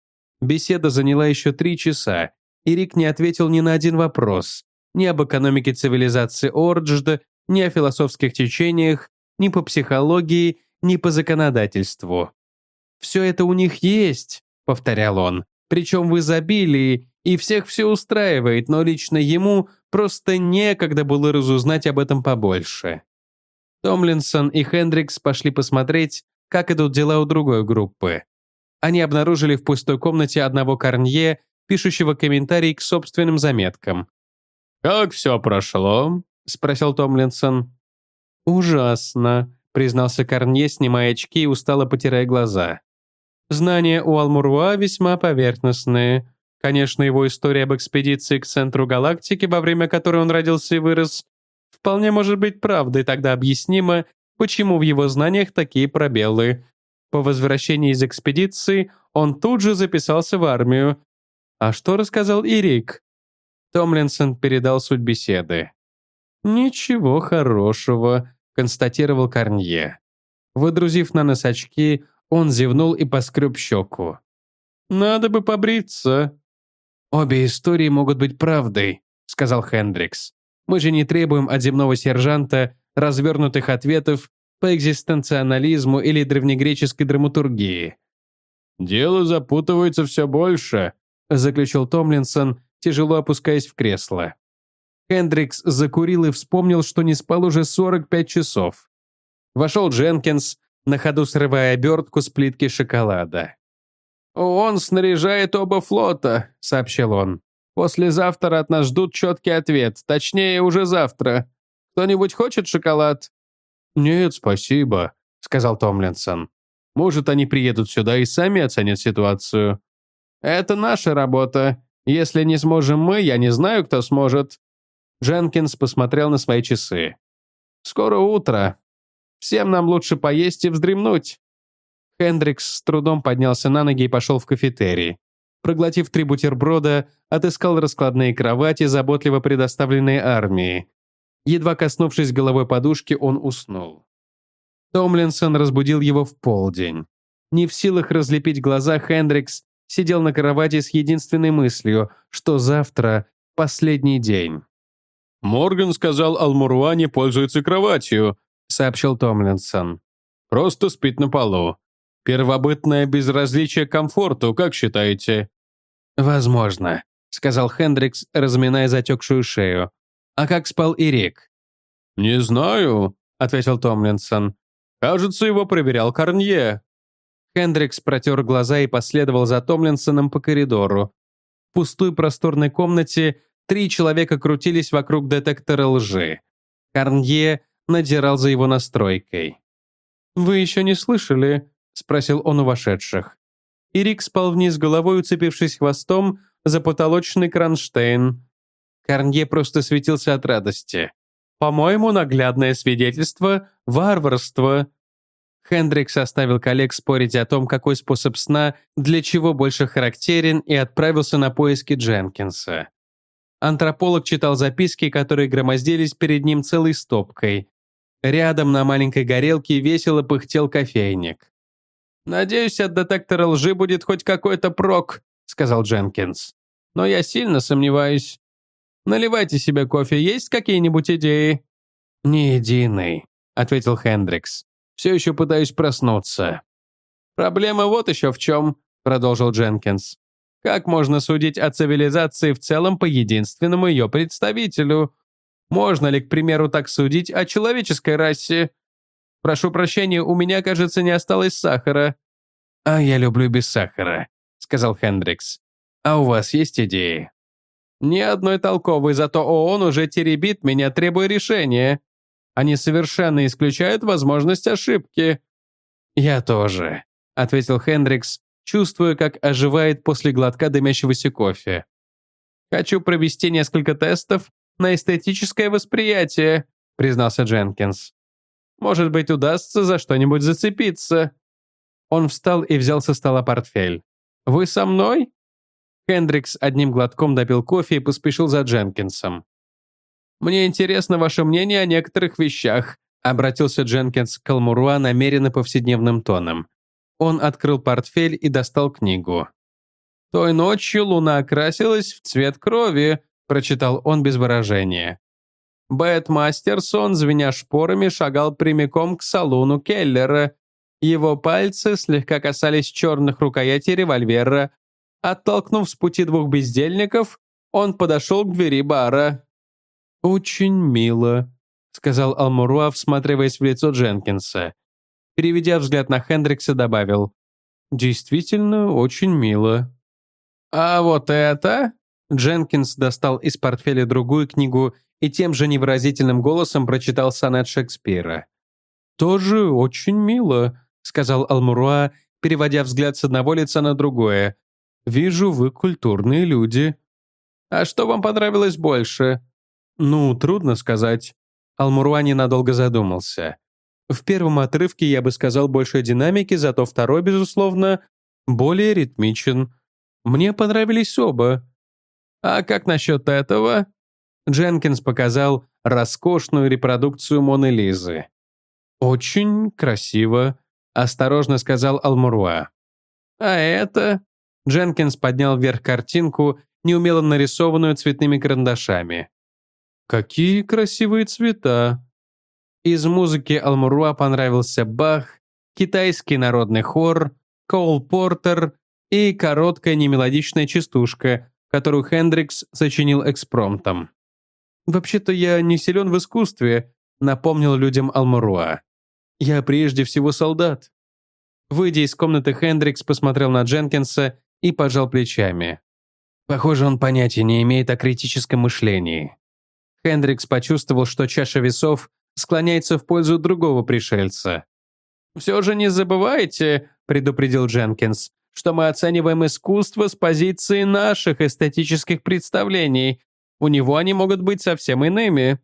Беседа заняла еще три часа, и Рик не ответил ни на один вопрос, ни об экономике цивилизации Орджда, ни о философских течениях, ни по психологии, ни по законодательству. «Все это у них есть», — повторял он, «причем в изобилии, и всех все устраивает, но лично ему просто некогда было разузнать об этом побольше». Томлинсон и Хендрикс пошли посмотреть, как идут дела у другой группы. Они обнаружили в пустой комнате одного Корнье, пишущего комментарий к собственным заметкам. «Как все прошло?» — спросил Томлинсон. «Ужасно», — признался Корнье, снимая очки и устало потирая глаза. «Знания у Алмуруа весьма поверхностные. Конечно, его история об экспедиции к центру галактики, во время которой он родился и вырос, вполне может быть правдой, тогда объяснимо, почему в его знаниях такие пробелы. По возвращении из экспедиции он тут же записался в армию. А что рассказал Ирик?» Томлинсон передал суть беседы. «Ничего хорошего», — констатировал Корнье. Выдрузив на нос очки, он зевнул и поскреб щеку. «Надо бы побриться». «Обе истории могут быть правдой», — сказал Хендрикс. «Мы же не требуем от земного сержанта развернутых ответов по экзистенциализму или древнегреческой драматургии». «Дело запутывается все больше», — заключил Томлинсон, тяжело опускаясь в кресло. Хендрикс закурил и вспомнил, что не спал уже сорок пять часов. Вошел Дженкинс, на ходу срывая обертку с плитки шоколада. «Он снаряжает оба флота», — сообщил он. «Послезавтра от нас ждут четкий ответ, точнее, уже завтра. Кто-нибудь хочет шоколад?» «Нет, спасибо», — сказал Томлинсон. «Может, они приедут сюда и сами оценят ситуацию». «Это наша работа. Если не сможем мы, я не знаю, кто сможет». Дженкинс посмотрел на свои часы. «Скоро утро. Всем нам лучше поесть и вздремнуть». Хендрикс с трудом поднялся на ноги и пошел в кафетерий. Проглотив три бутерброда, отыскал раскладные кровати, заботливо предоставленные армии. Едва коснувшись головой подушки, он уснул. Томлинсон разбудил его в полдень. Не в силах разлепить глаза, Хендрикс сидел на кровати с единственной мыслью, что завтра последний день. «Морган сказал, Алмуруа не пользуется кроватью», — сообщил Томлинсон. «Просто спит на полу. Первобытное безразличие к комфорту, как считаете?» «Возможно», — сказал Хендрикс, разминая затекшую шею. «А как спал Ирик?» «Не знаю», — ответил Томлинсон. «Кажется, его проверял Корнье». Хендрикс протер глаза и последовал за Томлинсоном по коридору. В пустой просторной комнате три человека крутились вокруг детектора лжи. Корнье надзирал за его настройкой. «Вы еще не слышали?» — спросил он у вошедших. Ирик спал вниз головой, уцепившись хвостом за потолочный кронштейн. Корнье просто светился от радости. «По-моему, наглядное свидетельство варварства». Хендрикс оставил коллег спорить о том, какой способ сна для чего больше характерен, и отправился на поиски Дженкинса. Антрополог читал записки, которые громоздились перед ним целой стопкой. Рядом на маленькой горелке весело пыхтел кофейник. «Надеюсь, от детектора лжи будет хоть какой-то прок», — сказал Дженкинс. «Но я сильно сомневаюсь. Наливайте себе кофе, есть какие-нибудь идеи?» «Ни единой», — ответил Хендрикс. «Все еще пытаюсь проснуться». «Проблема вот еще в чем», — продолжил Дженкинс. «Как можно судить о цивилизации в целом по единственному ее представителю? Можно ли, к примеру, так судить о человеческой расе? Прошу прощения, у меня, кажется, не осталось сахара». «А я люблю без сахара», — сказал Хендрикс. «А у вас есть идеи?» «Ни одной толковой, зато ООН уже теребит меня, требуя решения. Они совершенно исключают возможность ошибки». «Я тоже», — ответил Хендрикс, чувствуя, как оживает после глотка дымящегося кофе. «Хочу провести несколько тестов на эстетическое восприятие», — признался Дженкинс. «Может быть, удастся за что-нибудь зацепиться». Он встал и взял со стола портфель. «Вы со мной?» Хендрикс одним глотком допил кофе и поспешил за Дженкинсом. «Мне интересно ваше мнение о некоторых вещах», — обратился Дженкинс к Алмуруа намеренно повседневным тоном. Он открыл портфель и достал книгу. «Той ночью луна окрасилась в цвет крови», — прочитал он без выражения. Бэт Мастерсон, звеня шпорами, шагал прямиком к салону Келлера. Его пальцы слегка касались черных рукоятей револьвера. Оттолкнув с пути двух бездельников, он подошел к двери бара. «Очень мило», — сказал Алмуруа, всматриваясь в лицо Дженкинса. Переведя взгляд на Хендрикса, добавил: «Действительно, очень мило». «А вот это?» Дженкинс достал из портфеля другую книгу и тем же невыразительным голосом прочитал сонет Шекспира. «Тоже очень мило», — сказал Алмуруа, переводя взгляд с одного лица на другое. «Вижу, вы культурные люди». «А что вам понравилось больше?» «Ну, трудно сказать». Алмуруа ненадолго задумался. В первом отрывке я бы сказал больше динамики, зато второй, безусловно, более ритмичен. Мне понравились оба. «А как насчет этого?» Дженкинс показал роскошную репродукцию Моны Лизы. «Очень красиво», — осторожно сказал Алмуруа. «А это?» Дженкинс поднял вверх картинку, неумело нарисованную цветными карандашами. «Какие красивые цвета!» Из музыки Алмуруа понравился Бах, китайский народный хор, Коул Портер и короткая немелодичная частушка, которую Хендрикс сочинил экспромтом. «Вообще-то я не силен в искусстве», — напомнил людям Алмуруа. «Я прежде всего солдат». Выйдя из комнаты, Хендрикс посмотрел на Дженкинса и пожал плечами. Похоже, он понятия не имеет о критическом мышлении. Хендрикс почувствовал, что чаша весов склоняется в пользу другого пришельца. «Все же не забывайте», — предупредил Дженкинс, «что мы оцениваем искусство с позиции наших эстетических представлений. У него они могут быть совсем иными».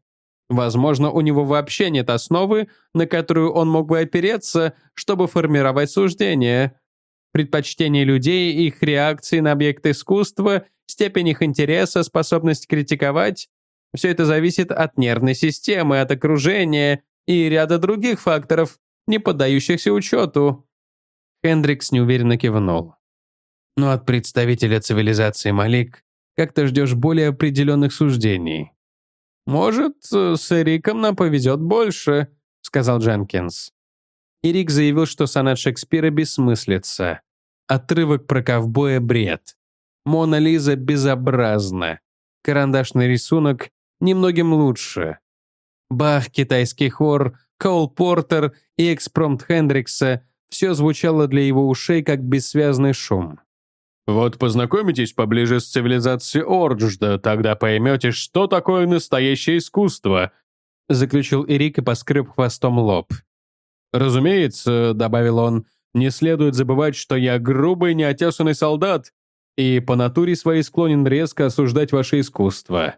Возможно, у него вообще нет основы, на которую он мог бы опереться, чтобы формировать суждения. Предпочтения людей, их реакции на объект искусства, степень их интереса, способность критиковать – все это зависит от нервной системы, от окружения и ряда других факторов, не поддающихся учету. Хендрикс неуверенно кивнул. Но от представителя цивилизации Малик как ты ждешь более определенных суждений. «Может, с Эриком нам повезет больше», — сказал Дженкинс. Эрик заявил, что сонет Шекспира бессмыслица. Отрывок про ковбоя — бред. Мона Лиза безобразна. Карандашный рисунок немногим лучше. Бах, китайский хор, Коул Портер и экспромт Хендрикса — все звучало для его ушей как бессвязный шум. «Вот познакомитесь поближе с цивилизацией Орджда, тогда поймете, что такое настоящее искусство», заключил Эрик и поскреб хвостом лоб. «Разумеется», — добавил он, — «не следует забывать, что я грубый, неотесанный солдат и по натуре своей склонен резко осуждать ваше искусство».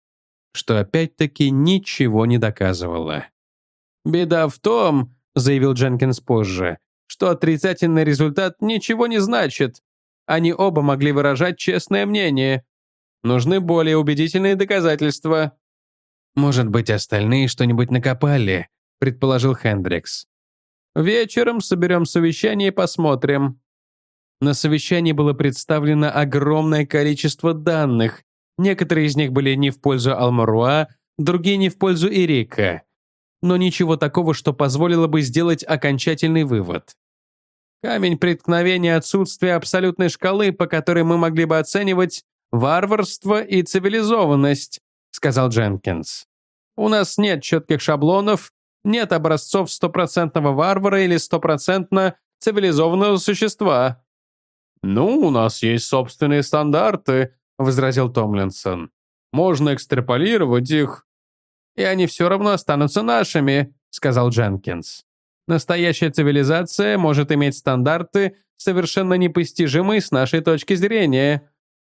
Что опять-таки ничего не доказывало. «Беда в том», — заявил Дженкинс позже, «что отрицательный результат ничего не значит. Они оба могли выражать честное мнение. Нужны более убедительные доказательства». «Может быть, остальные что-нибудь накопали», — предположил Хендрикс. «Вечером соберем совещание и посмотрим». На совещании было представлено огромное количество данных. Некоторые из них были не в пользу Алмаруа, другие не в пользу Эрика. Но ничего такого, что позволило бы сделать окончательный вывод. «Камень преткновения отсутствия абсолютной шкалы, по которой мы могли бы оценивать варварство и цивилизованность», сказал Дженкинс. «У нас нет четких шаблонов, нет образцов стопроцентного варвара или стопроцентно цивилизованного существа». «Ну, у нас есть собственные стандарты», возразил Томлинсон. «Можно экстраполировать их». «И они все равно останутся нашими», сказал Дженкинс. «Настоящая цивилизация может иметь стандарты, совершенно непостижимые с нашей точки зрения».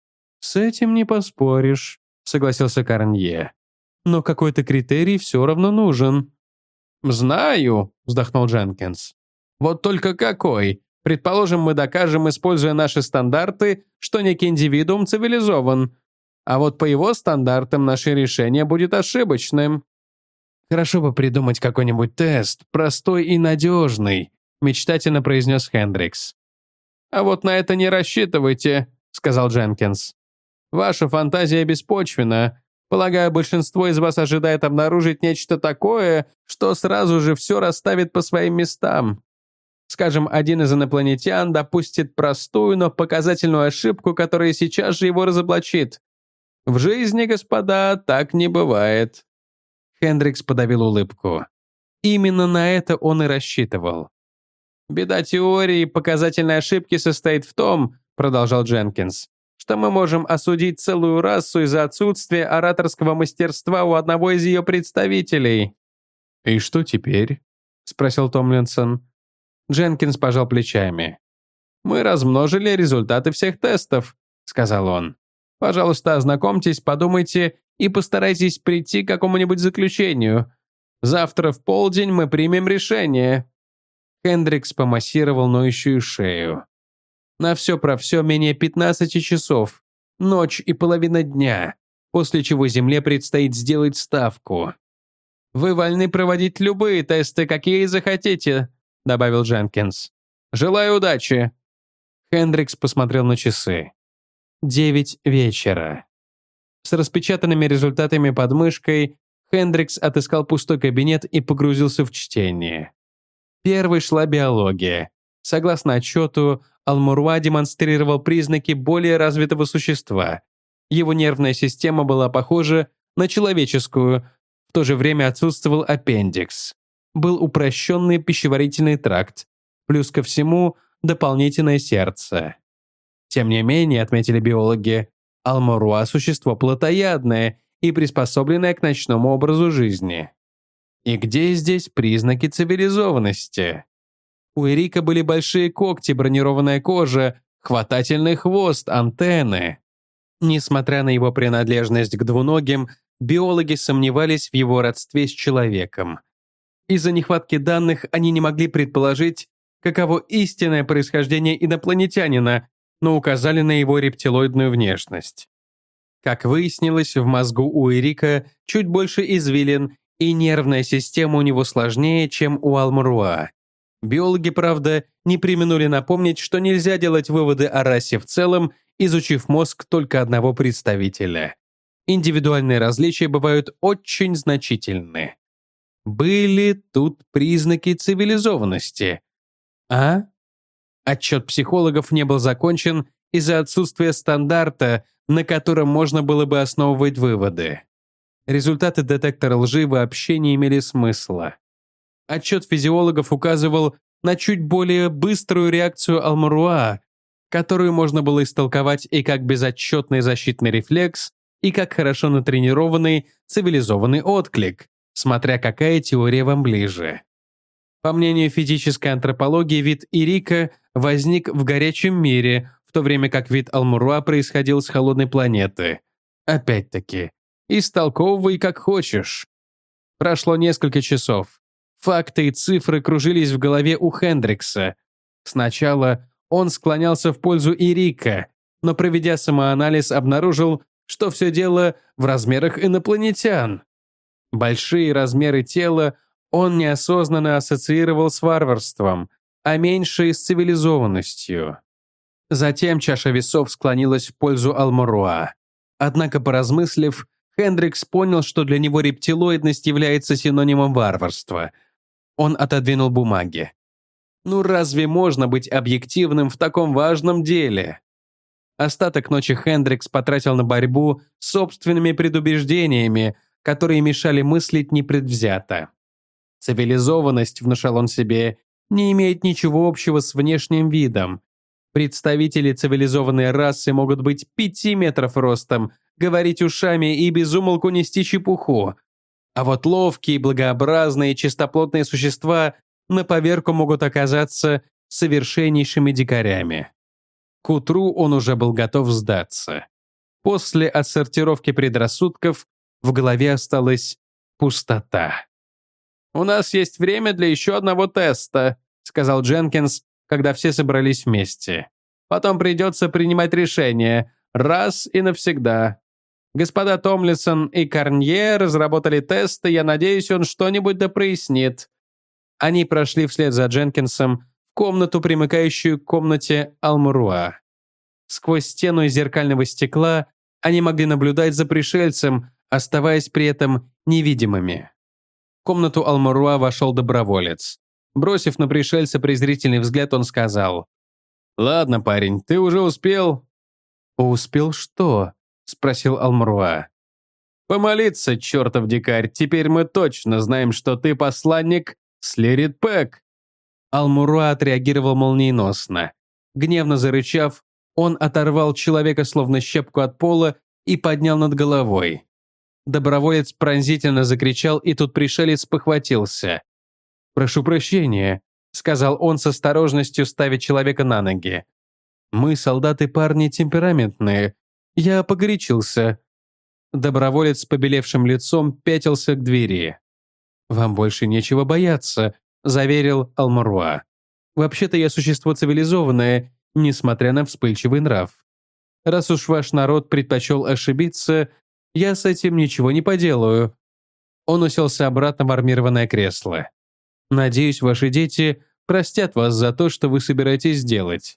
«С этим не поспоришь», согласился Карнье. «Но какой-то критерий все равно нужен». «Знаю», вздохнул Дженкинс. «Вот только какой? Предположим, мы докажем, используя наши стандарты, что некий индивидуум цивилизован. А вот по его стандартам наше решение будет ошибочным». «Хорошо бы придумать какой-нибудь тест, простой и надежный», мечтательно произнес Хендрикс. «А вот на это не рассчитывайте», сказал Дженкинс. «Ваша фантазия беспочвенна. Полагаю, большинство из вас ожидает обнаружить нечто такое, что сразу же все расставит по своим местам. Скажем, один из инопланетян допустит простую, но показательную ошибку, которая сейчас же его разоблачит. В жизни, господа, так не бывает». Хендрикс подавил улыбку. Именно на это он и рассчитывал. «Беда теории показательной ошибки состоит в том, продолжал Дженкинс, что мы можем осудить целую расу из-за отсутствия ораторского мастерства у одного из ее представителей». «И что теперь?» спросил Томлинсон. Дженкинс пожал плечами. «Мы размножили результаты всех тестов», сказал он. «Пожалуйста, ознакомьтесь, подумайте и постарайтесь прийти к какому-нибудь заключению. Завтра в полдень мы примем решение». Хендрикс помассировал ноющую шею. «На все про все менее пятнадцати часов. Ночь и половина дня, после чего Земле предстоит сделать ставку. Вы вольны проводить любые тесты, какие захотите», добавил Дженкинс. «Желаю удачи». Хендрикс посмотрел на часы. Девять вечера. С распечатанными результатами под мышкой Хендрикс отыскал пустой кабинет и погрузился в чтение. Первой шла биология. Согласно отчету, Алмаруа демонстрировал признаки более развитого существа. Его нервная система была похожа на человеческую, в то же время отсутствовал аппендикс. Был упрощенный пищеварительный тракт, плюс ко всему дополнительное сердце. Тем не менее, отметили биологи, Алмаруа – существо плотоядное и приспособленное к ночному образу жизни. И где здесь признаки цивилизованности? У Эрика были большие когти, бронированная кожа, хватательный хвост, антенны. Несмотря на его принадлежность к двуногим, биологи сомневались в его родстве с человеком. Из-за нехватки данных они не могли предположить, каково истинное происхождение инопланетянина, но указали на его рептилоидную внешность. Как выяснилось, в мозгу у Эрика чуть больше извилин, и нервная система у него сложнее, чем у Алмаруа. Биологи, правда, не преминули напомнить, что нельзя делать выводы о расе в целом, изучив мозг только одного представителя. Индивидуальные различия бывают очень значительны. Были тут признаки цивилизованности. А? Отчет психологов не был закончен из-за отсутствия стандарта, на котором можно было бы основывать выводы. Результаты детектора лжи вообще не имели смысла. Отчет физиологов указывал на чуть более быструю реакцию Алмаруа, которую можно было истолковать и как безотчетный защитный рефлекс, и как хорошо натренированный цивилизованный отклик, смотря какая теория вам ближе. По мнению физической антропологии, вид Эрика возник в горячем мире, в то время как вид Алмаруа происходил с холодной планеты. Опять-таки, истолковывай как хочешь. Прошло несколько часов. Факты и цифры кружились в голове у Хендрикса. Сначала он склонялся в пользу Эрика, но, проведя самоанализ, обнаружил, что все дело в размерах инопланетян. Большие размеры тела он неосознанно ассоциировал с варварством, а меньшие — с цивилизованностью. Затем чаша весов склонилась в пользу Алмаруа. Однако, поразмыслив, Хендрикс понял, что для него рептилоидность является синонимом варварства. Он отодвинул бумаги. Ну разве можно быть объективным в таком важном деле? Остаток ночи Хендрикс потратил на борьбу с собственными предубеждениями, которые мешали мыслить непредвзято. Цивилизованность, внушал он себе, не имеет ничего общего с внешним видом. Представители цивилизованной расы могут быть пяти метров ростом, говорить ушами и без умолку нести чепуху. А вот ловкие, благообразные, чистоплотные существа на поверку могут оказаться совершеннейшими дикарями. К утру он уже был готов сдаться. После отсортировки предрассудков в голове осталась пустота. «У нас есть время для еще одного теста», — сказал Дженкинс, когда все собрались вместе. «Потом придется принимать решение, раз и навсегда. Господа Томлинсон и Корнье разработали тест, и я надеюсь, он что-нибудь да прояснит». Они прошли вслед за Дженкинсом в комнату, примыкающую к комнате Алмаруа. Сквозь стену из зеркального стекла они могли наблюдать за пришельцем, оставаясь при этом невидимыми. В комнату Алмаруа вошел доброволец. Бросив на пришельца презрительный взгляд, он сказал: «Ладно, парень, ты уже успел?» «Успел что?» — спросил Алмаруа. «Помолиться, чертов дикарь, теперь мы точно знаем, что ты посланник Слерит Пэк». Алмаруа отреагировал молниеносно. Гневно зарычав, он оторвал человека словно щепку от пола и поднял над головой. Доброволец пронзительно закричал, и тут пришелец похватился. «Прошу прощения», — сказал он с осторожностью, ставя человека на ноги. «Мы, солдаты, парни темпераментные. Я погорячился». Доброволец с побелевшим лицом пятился к двери. «Вам больше нечего бояться», — заверил Алмаруа. «Вообще-то я существо цивилизованное, несмотря на вспыльчивый нрав. Раз уж ваш народ предпочел ошибиться, я с этим ничего не поделаю». Он уселся обратно в армированное кресло. «Надеюсь, ваши дети простят вас за то, что вы собираетесь сделать».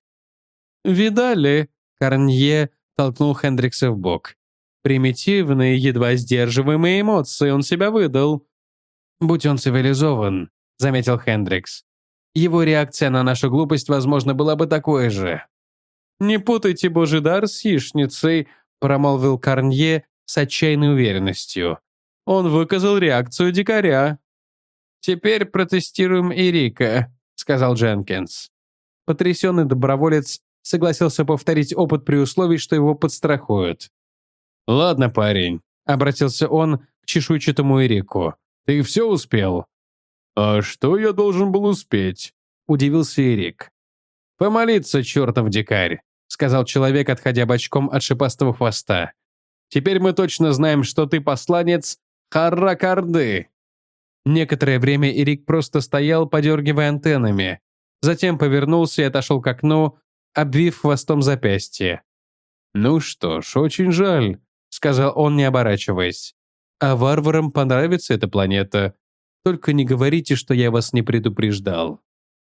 «Видали?» — Корнье толкнул Хендрикса в бок. «Примитивные, едва сдерживаемые эмоции он себя выдал». «Будь он цивилизован», — заметил Хендрикс. «Его реакция на нашу глупость, возможно, была бы такой же». «Не путайте божий дар с яичницей», — промолвил Корнье с отчаянной уверенностью. «Он выказал реакцию дикаря». «Теперь протестируем Эрика», — сказал Дженкинс. Потрясенный доброволец согласился повторить опыт при условии, что его подстрахуют. «Ладно, парень», — обратился он к чешуйчатому Эрику. «Ты все успел?» «А что я должен был успеть?» — удивился Эрик. «Помолиться, чертов дикарь», — сказал человек, отходя бочком от шипастого хвоста. Теперь мы точно знаем, что ты посланец Харракарды». Некоторое время Ирик просто стоял, подергивая антеннами. Затем повернулся и отошел к окну, обвив хвостом запястье. «Ну что ж, очень жаль», — сказал он, не оборачиваясь. «А варварам понравится эта планета. Только не говорите, что я вас не предупреждал».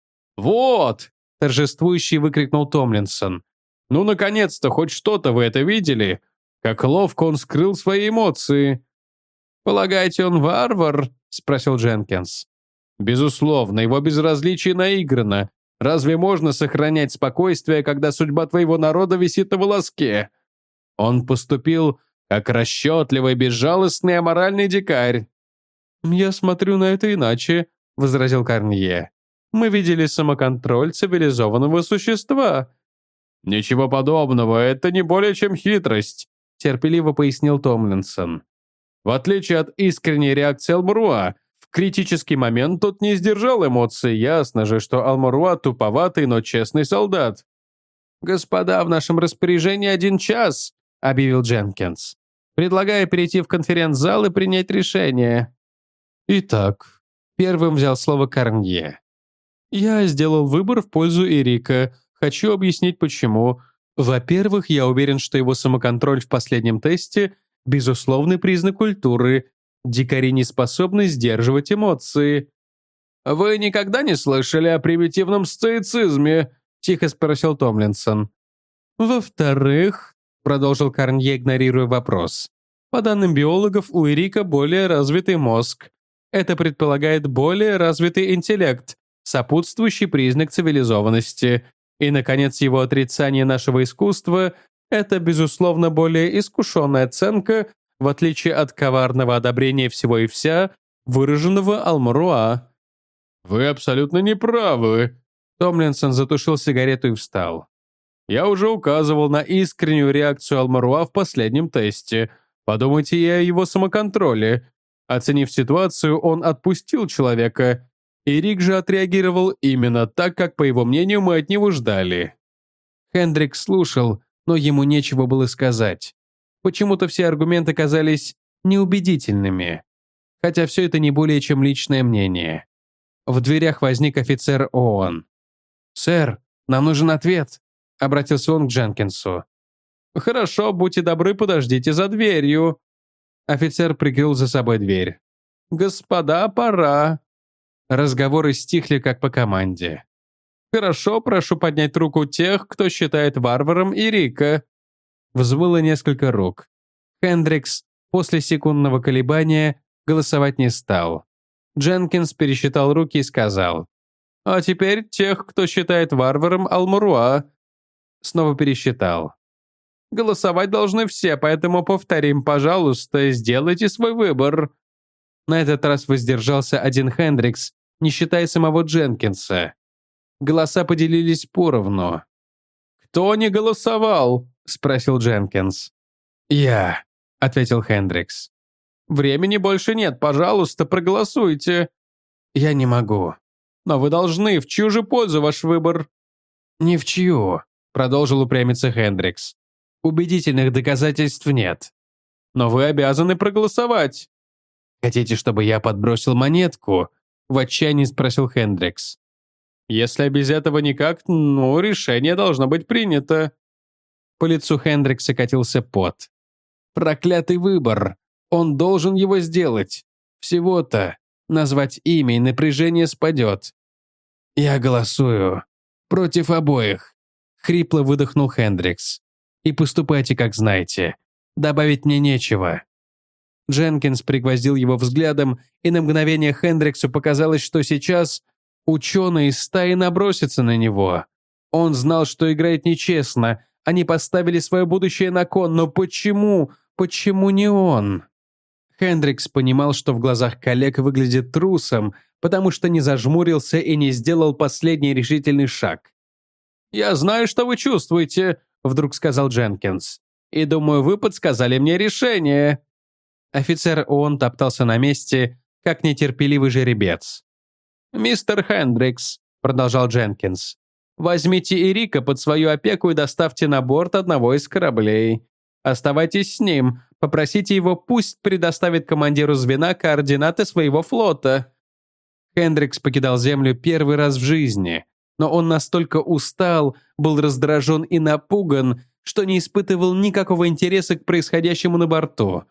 «Вот!» — торжествующий выкрикнул Томлинсон. «Ну, наконец-то, хоть что-то вы это видели? Как ловко он скрыл свои эмоции». «Полагаете, он варвар?» — спросил Дженкинс. «Безусловно, его безразличие наиграно. Разве можно сохранять спокойствие, когда судьба твоего народа висит на волоске? Он поступил как расчетливый, безжалостный, аморальный дикарь». «Я смотрю на это иначе», — возразил Корнье. «Мы видели самоконтроль цивилизованного существа». «Ничего подобного, это не более чем хитрость», — терпеливо пояснил Томлинсон. «В отличие от искренней реакции Алмуруа, в критический момент тот не сдержал эмоций. Ясно же, что Алмуруа туповатый, но честный солдат». «Господа, в нашем распоряжении один час», — объявил Дженкинс. «Предлагаю перейти в конференц-зал и принять решение». «Итак», — первым взял слово Корнье. «Я сделал выбор в пользу Эрика. Хочу объяснить, почему. Во-первых, я уверен, что его самоконтроль в последнем тесте — безусловный признак культуры. Дикари не способны сдерживать эмоции». «Вы никогда не слышали о примитивном стоицизме?» — тихо спросил Томлинсон. «Во-вторых», — продолжил Корнье, игнорируя вопрос, «по данным биологов, у Эрика более развитый мозг. Это предполагает более развитый интеллект, сопутствующий признак цивилизованности. И, наконец, его отрицание нашего искусства — это, безусловно, более искушенная оценка, в отличие от коварного одобрения всего и вся, выраженного Алмуруа». «Вы абсолютно не правы». Томлинсон затушил сигарету и встал. «Я уже указывал на искреннюю реакцию Алмуруа в последнем тесте. Подумайте и о его самоконтроле. Оценив ситуацию, он отпустил человека. Эрик же отреагировал именно так, как, по его мнению, мы от него ждали». Хендрикс слушал, но ему нечего было сказать. Почему-то все аргументы казались неубедительными. Хотя все это не более чем личное мнение. В дверях возник офицер ООН. «Сэр, нам нужен ответ», — обратился он к Дженкинсу. «Хорошо, будьте добры, подождите за дверью». Офицер прикрыл за собой дверь. «Господа, пора». Разговоры стихли как по команде. «Хорошо, прошу поднять руку тех, кто считает варваром Эрика». Взмыло несколько рук. Хендрикс после секундного колебания голосовать не стал. Дженкинс пересчитал руки и сказал: «А теперь тех, кто считает варваром Алмуруа». Снова пересчитал. «Голосовать должны все, поэтому повторим, пожалуйста, сделайте свой выбор». На этот раз воздержался один Хендрикс, не считая самого Дженкинса. Голоса поделились поровну. «Кто не голосовал?» — спросил Дженкинс. «Я», — ответил Хендрикс. «Времени больше нет, пожалуйста, проголосуйте». «Я не могу». «Но вы должны, в чью же пользу ваш выбор?» «Ни в чью», — продолжил упрямиться Хендрикс. «Убедительных доказательств нет». «Но вы обязаны проголосовать». «Хотите, чтобы я подбросил монетку?» — в отчаянии спросил Хендрикс. «Если без этого никак, ну, решение должно быть принято». По лицу Хендрикса катился пот. «Проклятый выбор! Он должен его сделать! Всего-то назвать имя, и напряжение спадет!» «Я голосую. Против обоих!» — хрипло выдохнул Хендрикс. «И поступайте, как знаете. Добавить мне нечего». Дженкинс пригвоздил его взглядом, и на мгновение Хендриксу показалось, что сейчас ученые из стаи набросятся на него. Он знал, что играет нечестно. Они поставили свое будущее на кон, но почему? Почему не он? Хендрикс понимал, что в глазах коллег выглядит трусом, потому что не зажмурился и не сделал последний решительный шаг. «Я знаю, что вы чувствуете», — вдруг сказал Дженкинс. «И думаю, вы подсказали мне решение». Офицер ООН топтался на месте, как нетерпеливый жеребец. «Мистер Хендрикс», — продолжал Дженкинс, «возьмите Эрика под свою опеку и доставьте на борт одного из кораблей. Оставайтесь с ним, попросите его, пусть предоставит командиру звена координаты своего флота». Хендрикс покидал Землю первый раз в жизни, но он настолько устал, был раздражен и напуган, что не испытывал никакого интереса к происходящему на борту.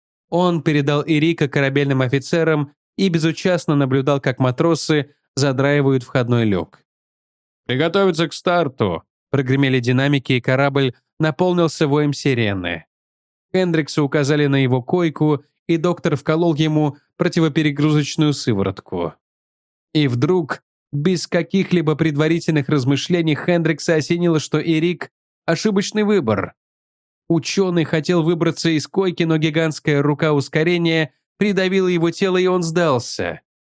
Он передал Эрика корабельным офицерам и безучастно наблюдал, как матросы задраивают входной люк. «Приготовиться к старту!» — прогремели динамики, и корабль наполнился воем сирены. Хендриксу указали на его койку, и доктор вколол ему противоперегрузочную сыворотку. И вдруг, без каких-либо предварительных размышлений, Хендрикса осенило, что Эрик — ошибочный выбор. Ученый хотел выбраться из койки, но гигантская рука ускорения придавила его тело, и он сдался.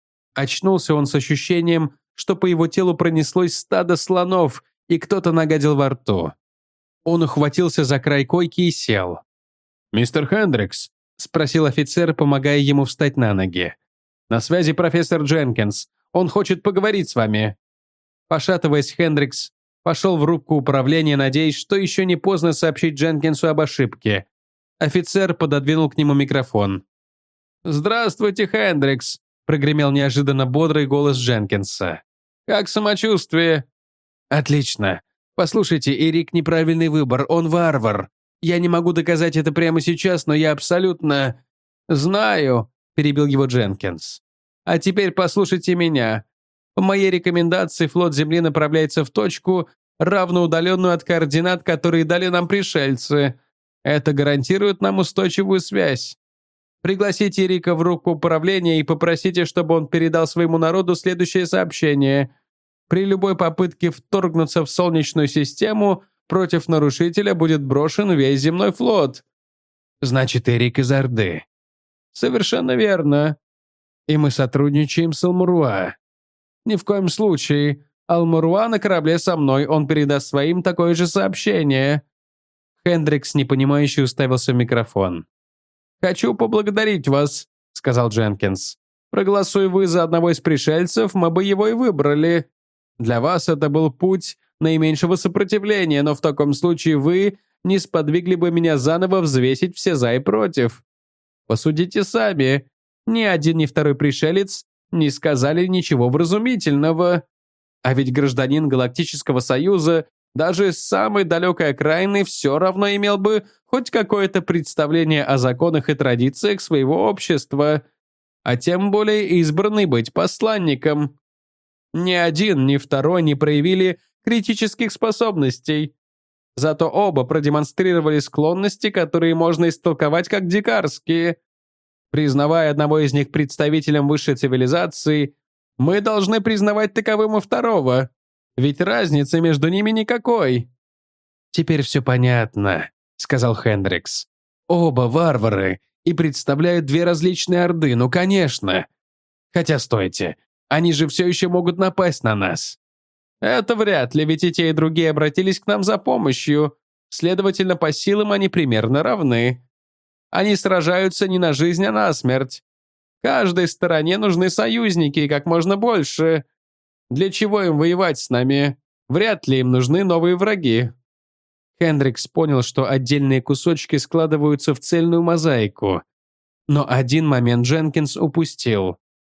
Очнулся он с ощущением, что по его телу пронеслось стадо слонов, и кто-то нагадил во рту. Он ухватился за край койки и сел. «Мистер Хендрикс?» — спросил офицер, помогая ему встать на ноги. «На связи профессор Дженкинс. Он хочет поговорить с вами». Пошатываясь, Хендрикс пошел в рубку управления, надеясь, что еще не поздно сообщить Дженкинсу об ошибке. Офицер пододвинул к нему микрофон. «Здравствуйте, Хендрикс», — прогремел неожиданно бодрый голос Дженкинса. «Как самочувствие?» «Отлично. Послушайте, Эрик неправильный выбор, он варвар. Я не могу доказать это прямо сейчас, но я абсолютно...» «Знаю», — перебил его Дженкинс. «А теперь послушайте меня. По моей рекомендации флот Земли направляется в точку, равноудаленную от координат, которые дали нам пришельцы. Это гарантирует нам устойчивую связь. Пригласите Эрика в рубку управления и попросите, чтобы он передал своему народу следующее сообщение. При любой попытке вторгнуться в Солнечную систему против нарушителя будет брошен весь земной флот». «Значит, Эрик из Орды». «Совершенно верно. И мы сотрудничаем с Алмуруа». «Ни в коем случае. Алмуруа на корабле со мной, он передаст своим такое же сообщение». Хендрикс, непонимающе, уставился в микрофон. «Хочу поблагодарить вас», — сказал Дженкинс. «Проголосуй вы за одного из пришельцев, мы бы его и выбрали. Для вас это был путь наименьшего сопротивления, но в таком случае вы не сподвигли бы меня заново взвесить все за и против. Посудите сами. Ни один, ни второй пришелец не сказали ничего вразумительного. А ведь гражданин Галактического Союза даже с самой далекой окраины все равно имел бы хоть какое-то представление о законах и традициях своего общества, а тем более избранный быть посланником. Ни один, ни второй не проявили критических способностей. Зато оба продемонстрировали склонности, которые можно истолковать как дикарские. Признавая одного из них представителем высшей цивилизации, мы должны признавать таковым и второго, ведь разницы между ними никакой». «Теперь все понятно», — сказал Хендрикс. «Оба варвары и представляют две различные орды, ну конечно. Хотя стойте, они же все еще могут напасть на нас». «Это вряд ли, ведь и те, и другие обратились к нам за помощью. Следовательно, по силам они примерно равны. Они сражаются не на жизнь, а на смерть. Каждой стороне нужны союзники и как можно больше. Для чего им воевать с нами? Вряд ли им нужны новые враги». Хендрикс понял, что отдельные кусочки складываются в цельную мозаику. Но один момент Дженкинс упустил.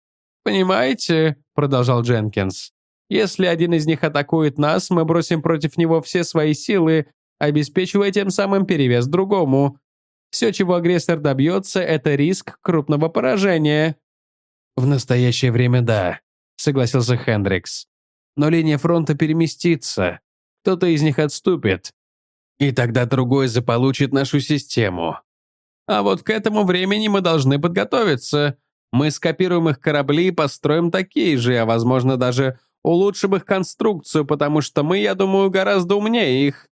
«Понимаете», — продолжал Дженкинс, «если один из них атакует нас, мы бросим против него все свои силы, обеспечивая тем самым перевес другому. Все, чего агрессор добьется, это риск крупного поражения». «В настоящее время да», — согласился Хендрикс. «Но линия фронта переместится. Кто-то из них отступит. И тогда другой заполучит нашу систему. А вот к этому времени мы должны подготовиться. Мы скопируем их корабли и построим такие же, а возможно даже улучшим их конструкцию, потому что мы, я думаю, гораздо умнее их».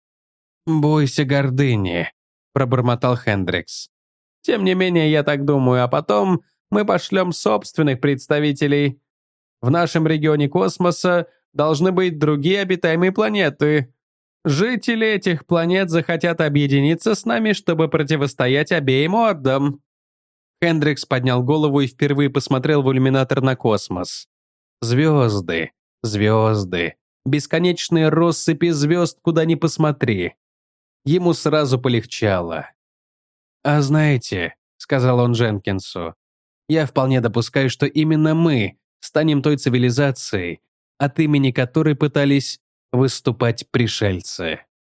«Бойся гордыни», — пробормотал Хендрикс. «Тем не менее, я так думаю, а потом мы пошлем собственных представителей. В нашем регионе космоса должны быть другие обитаемые планеты. Жители этих планет захотят объединиться с нами, чтобы противостоять обеим ордам». Хендрикс поднял голову и впервые посмотрел в иллюминатор на космос. Звезды, звезды, бесконечные россыпи звезд, куда ни посмотри. ему сразу полегчало. «А знаете», — сказал он Дженкинсу, «я вполне допускаю, что именно мы станем той цивилизацией, от имени которой пытались выступать пришельцы».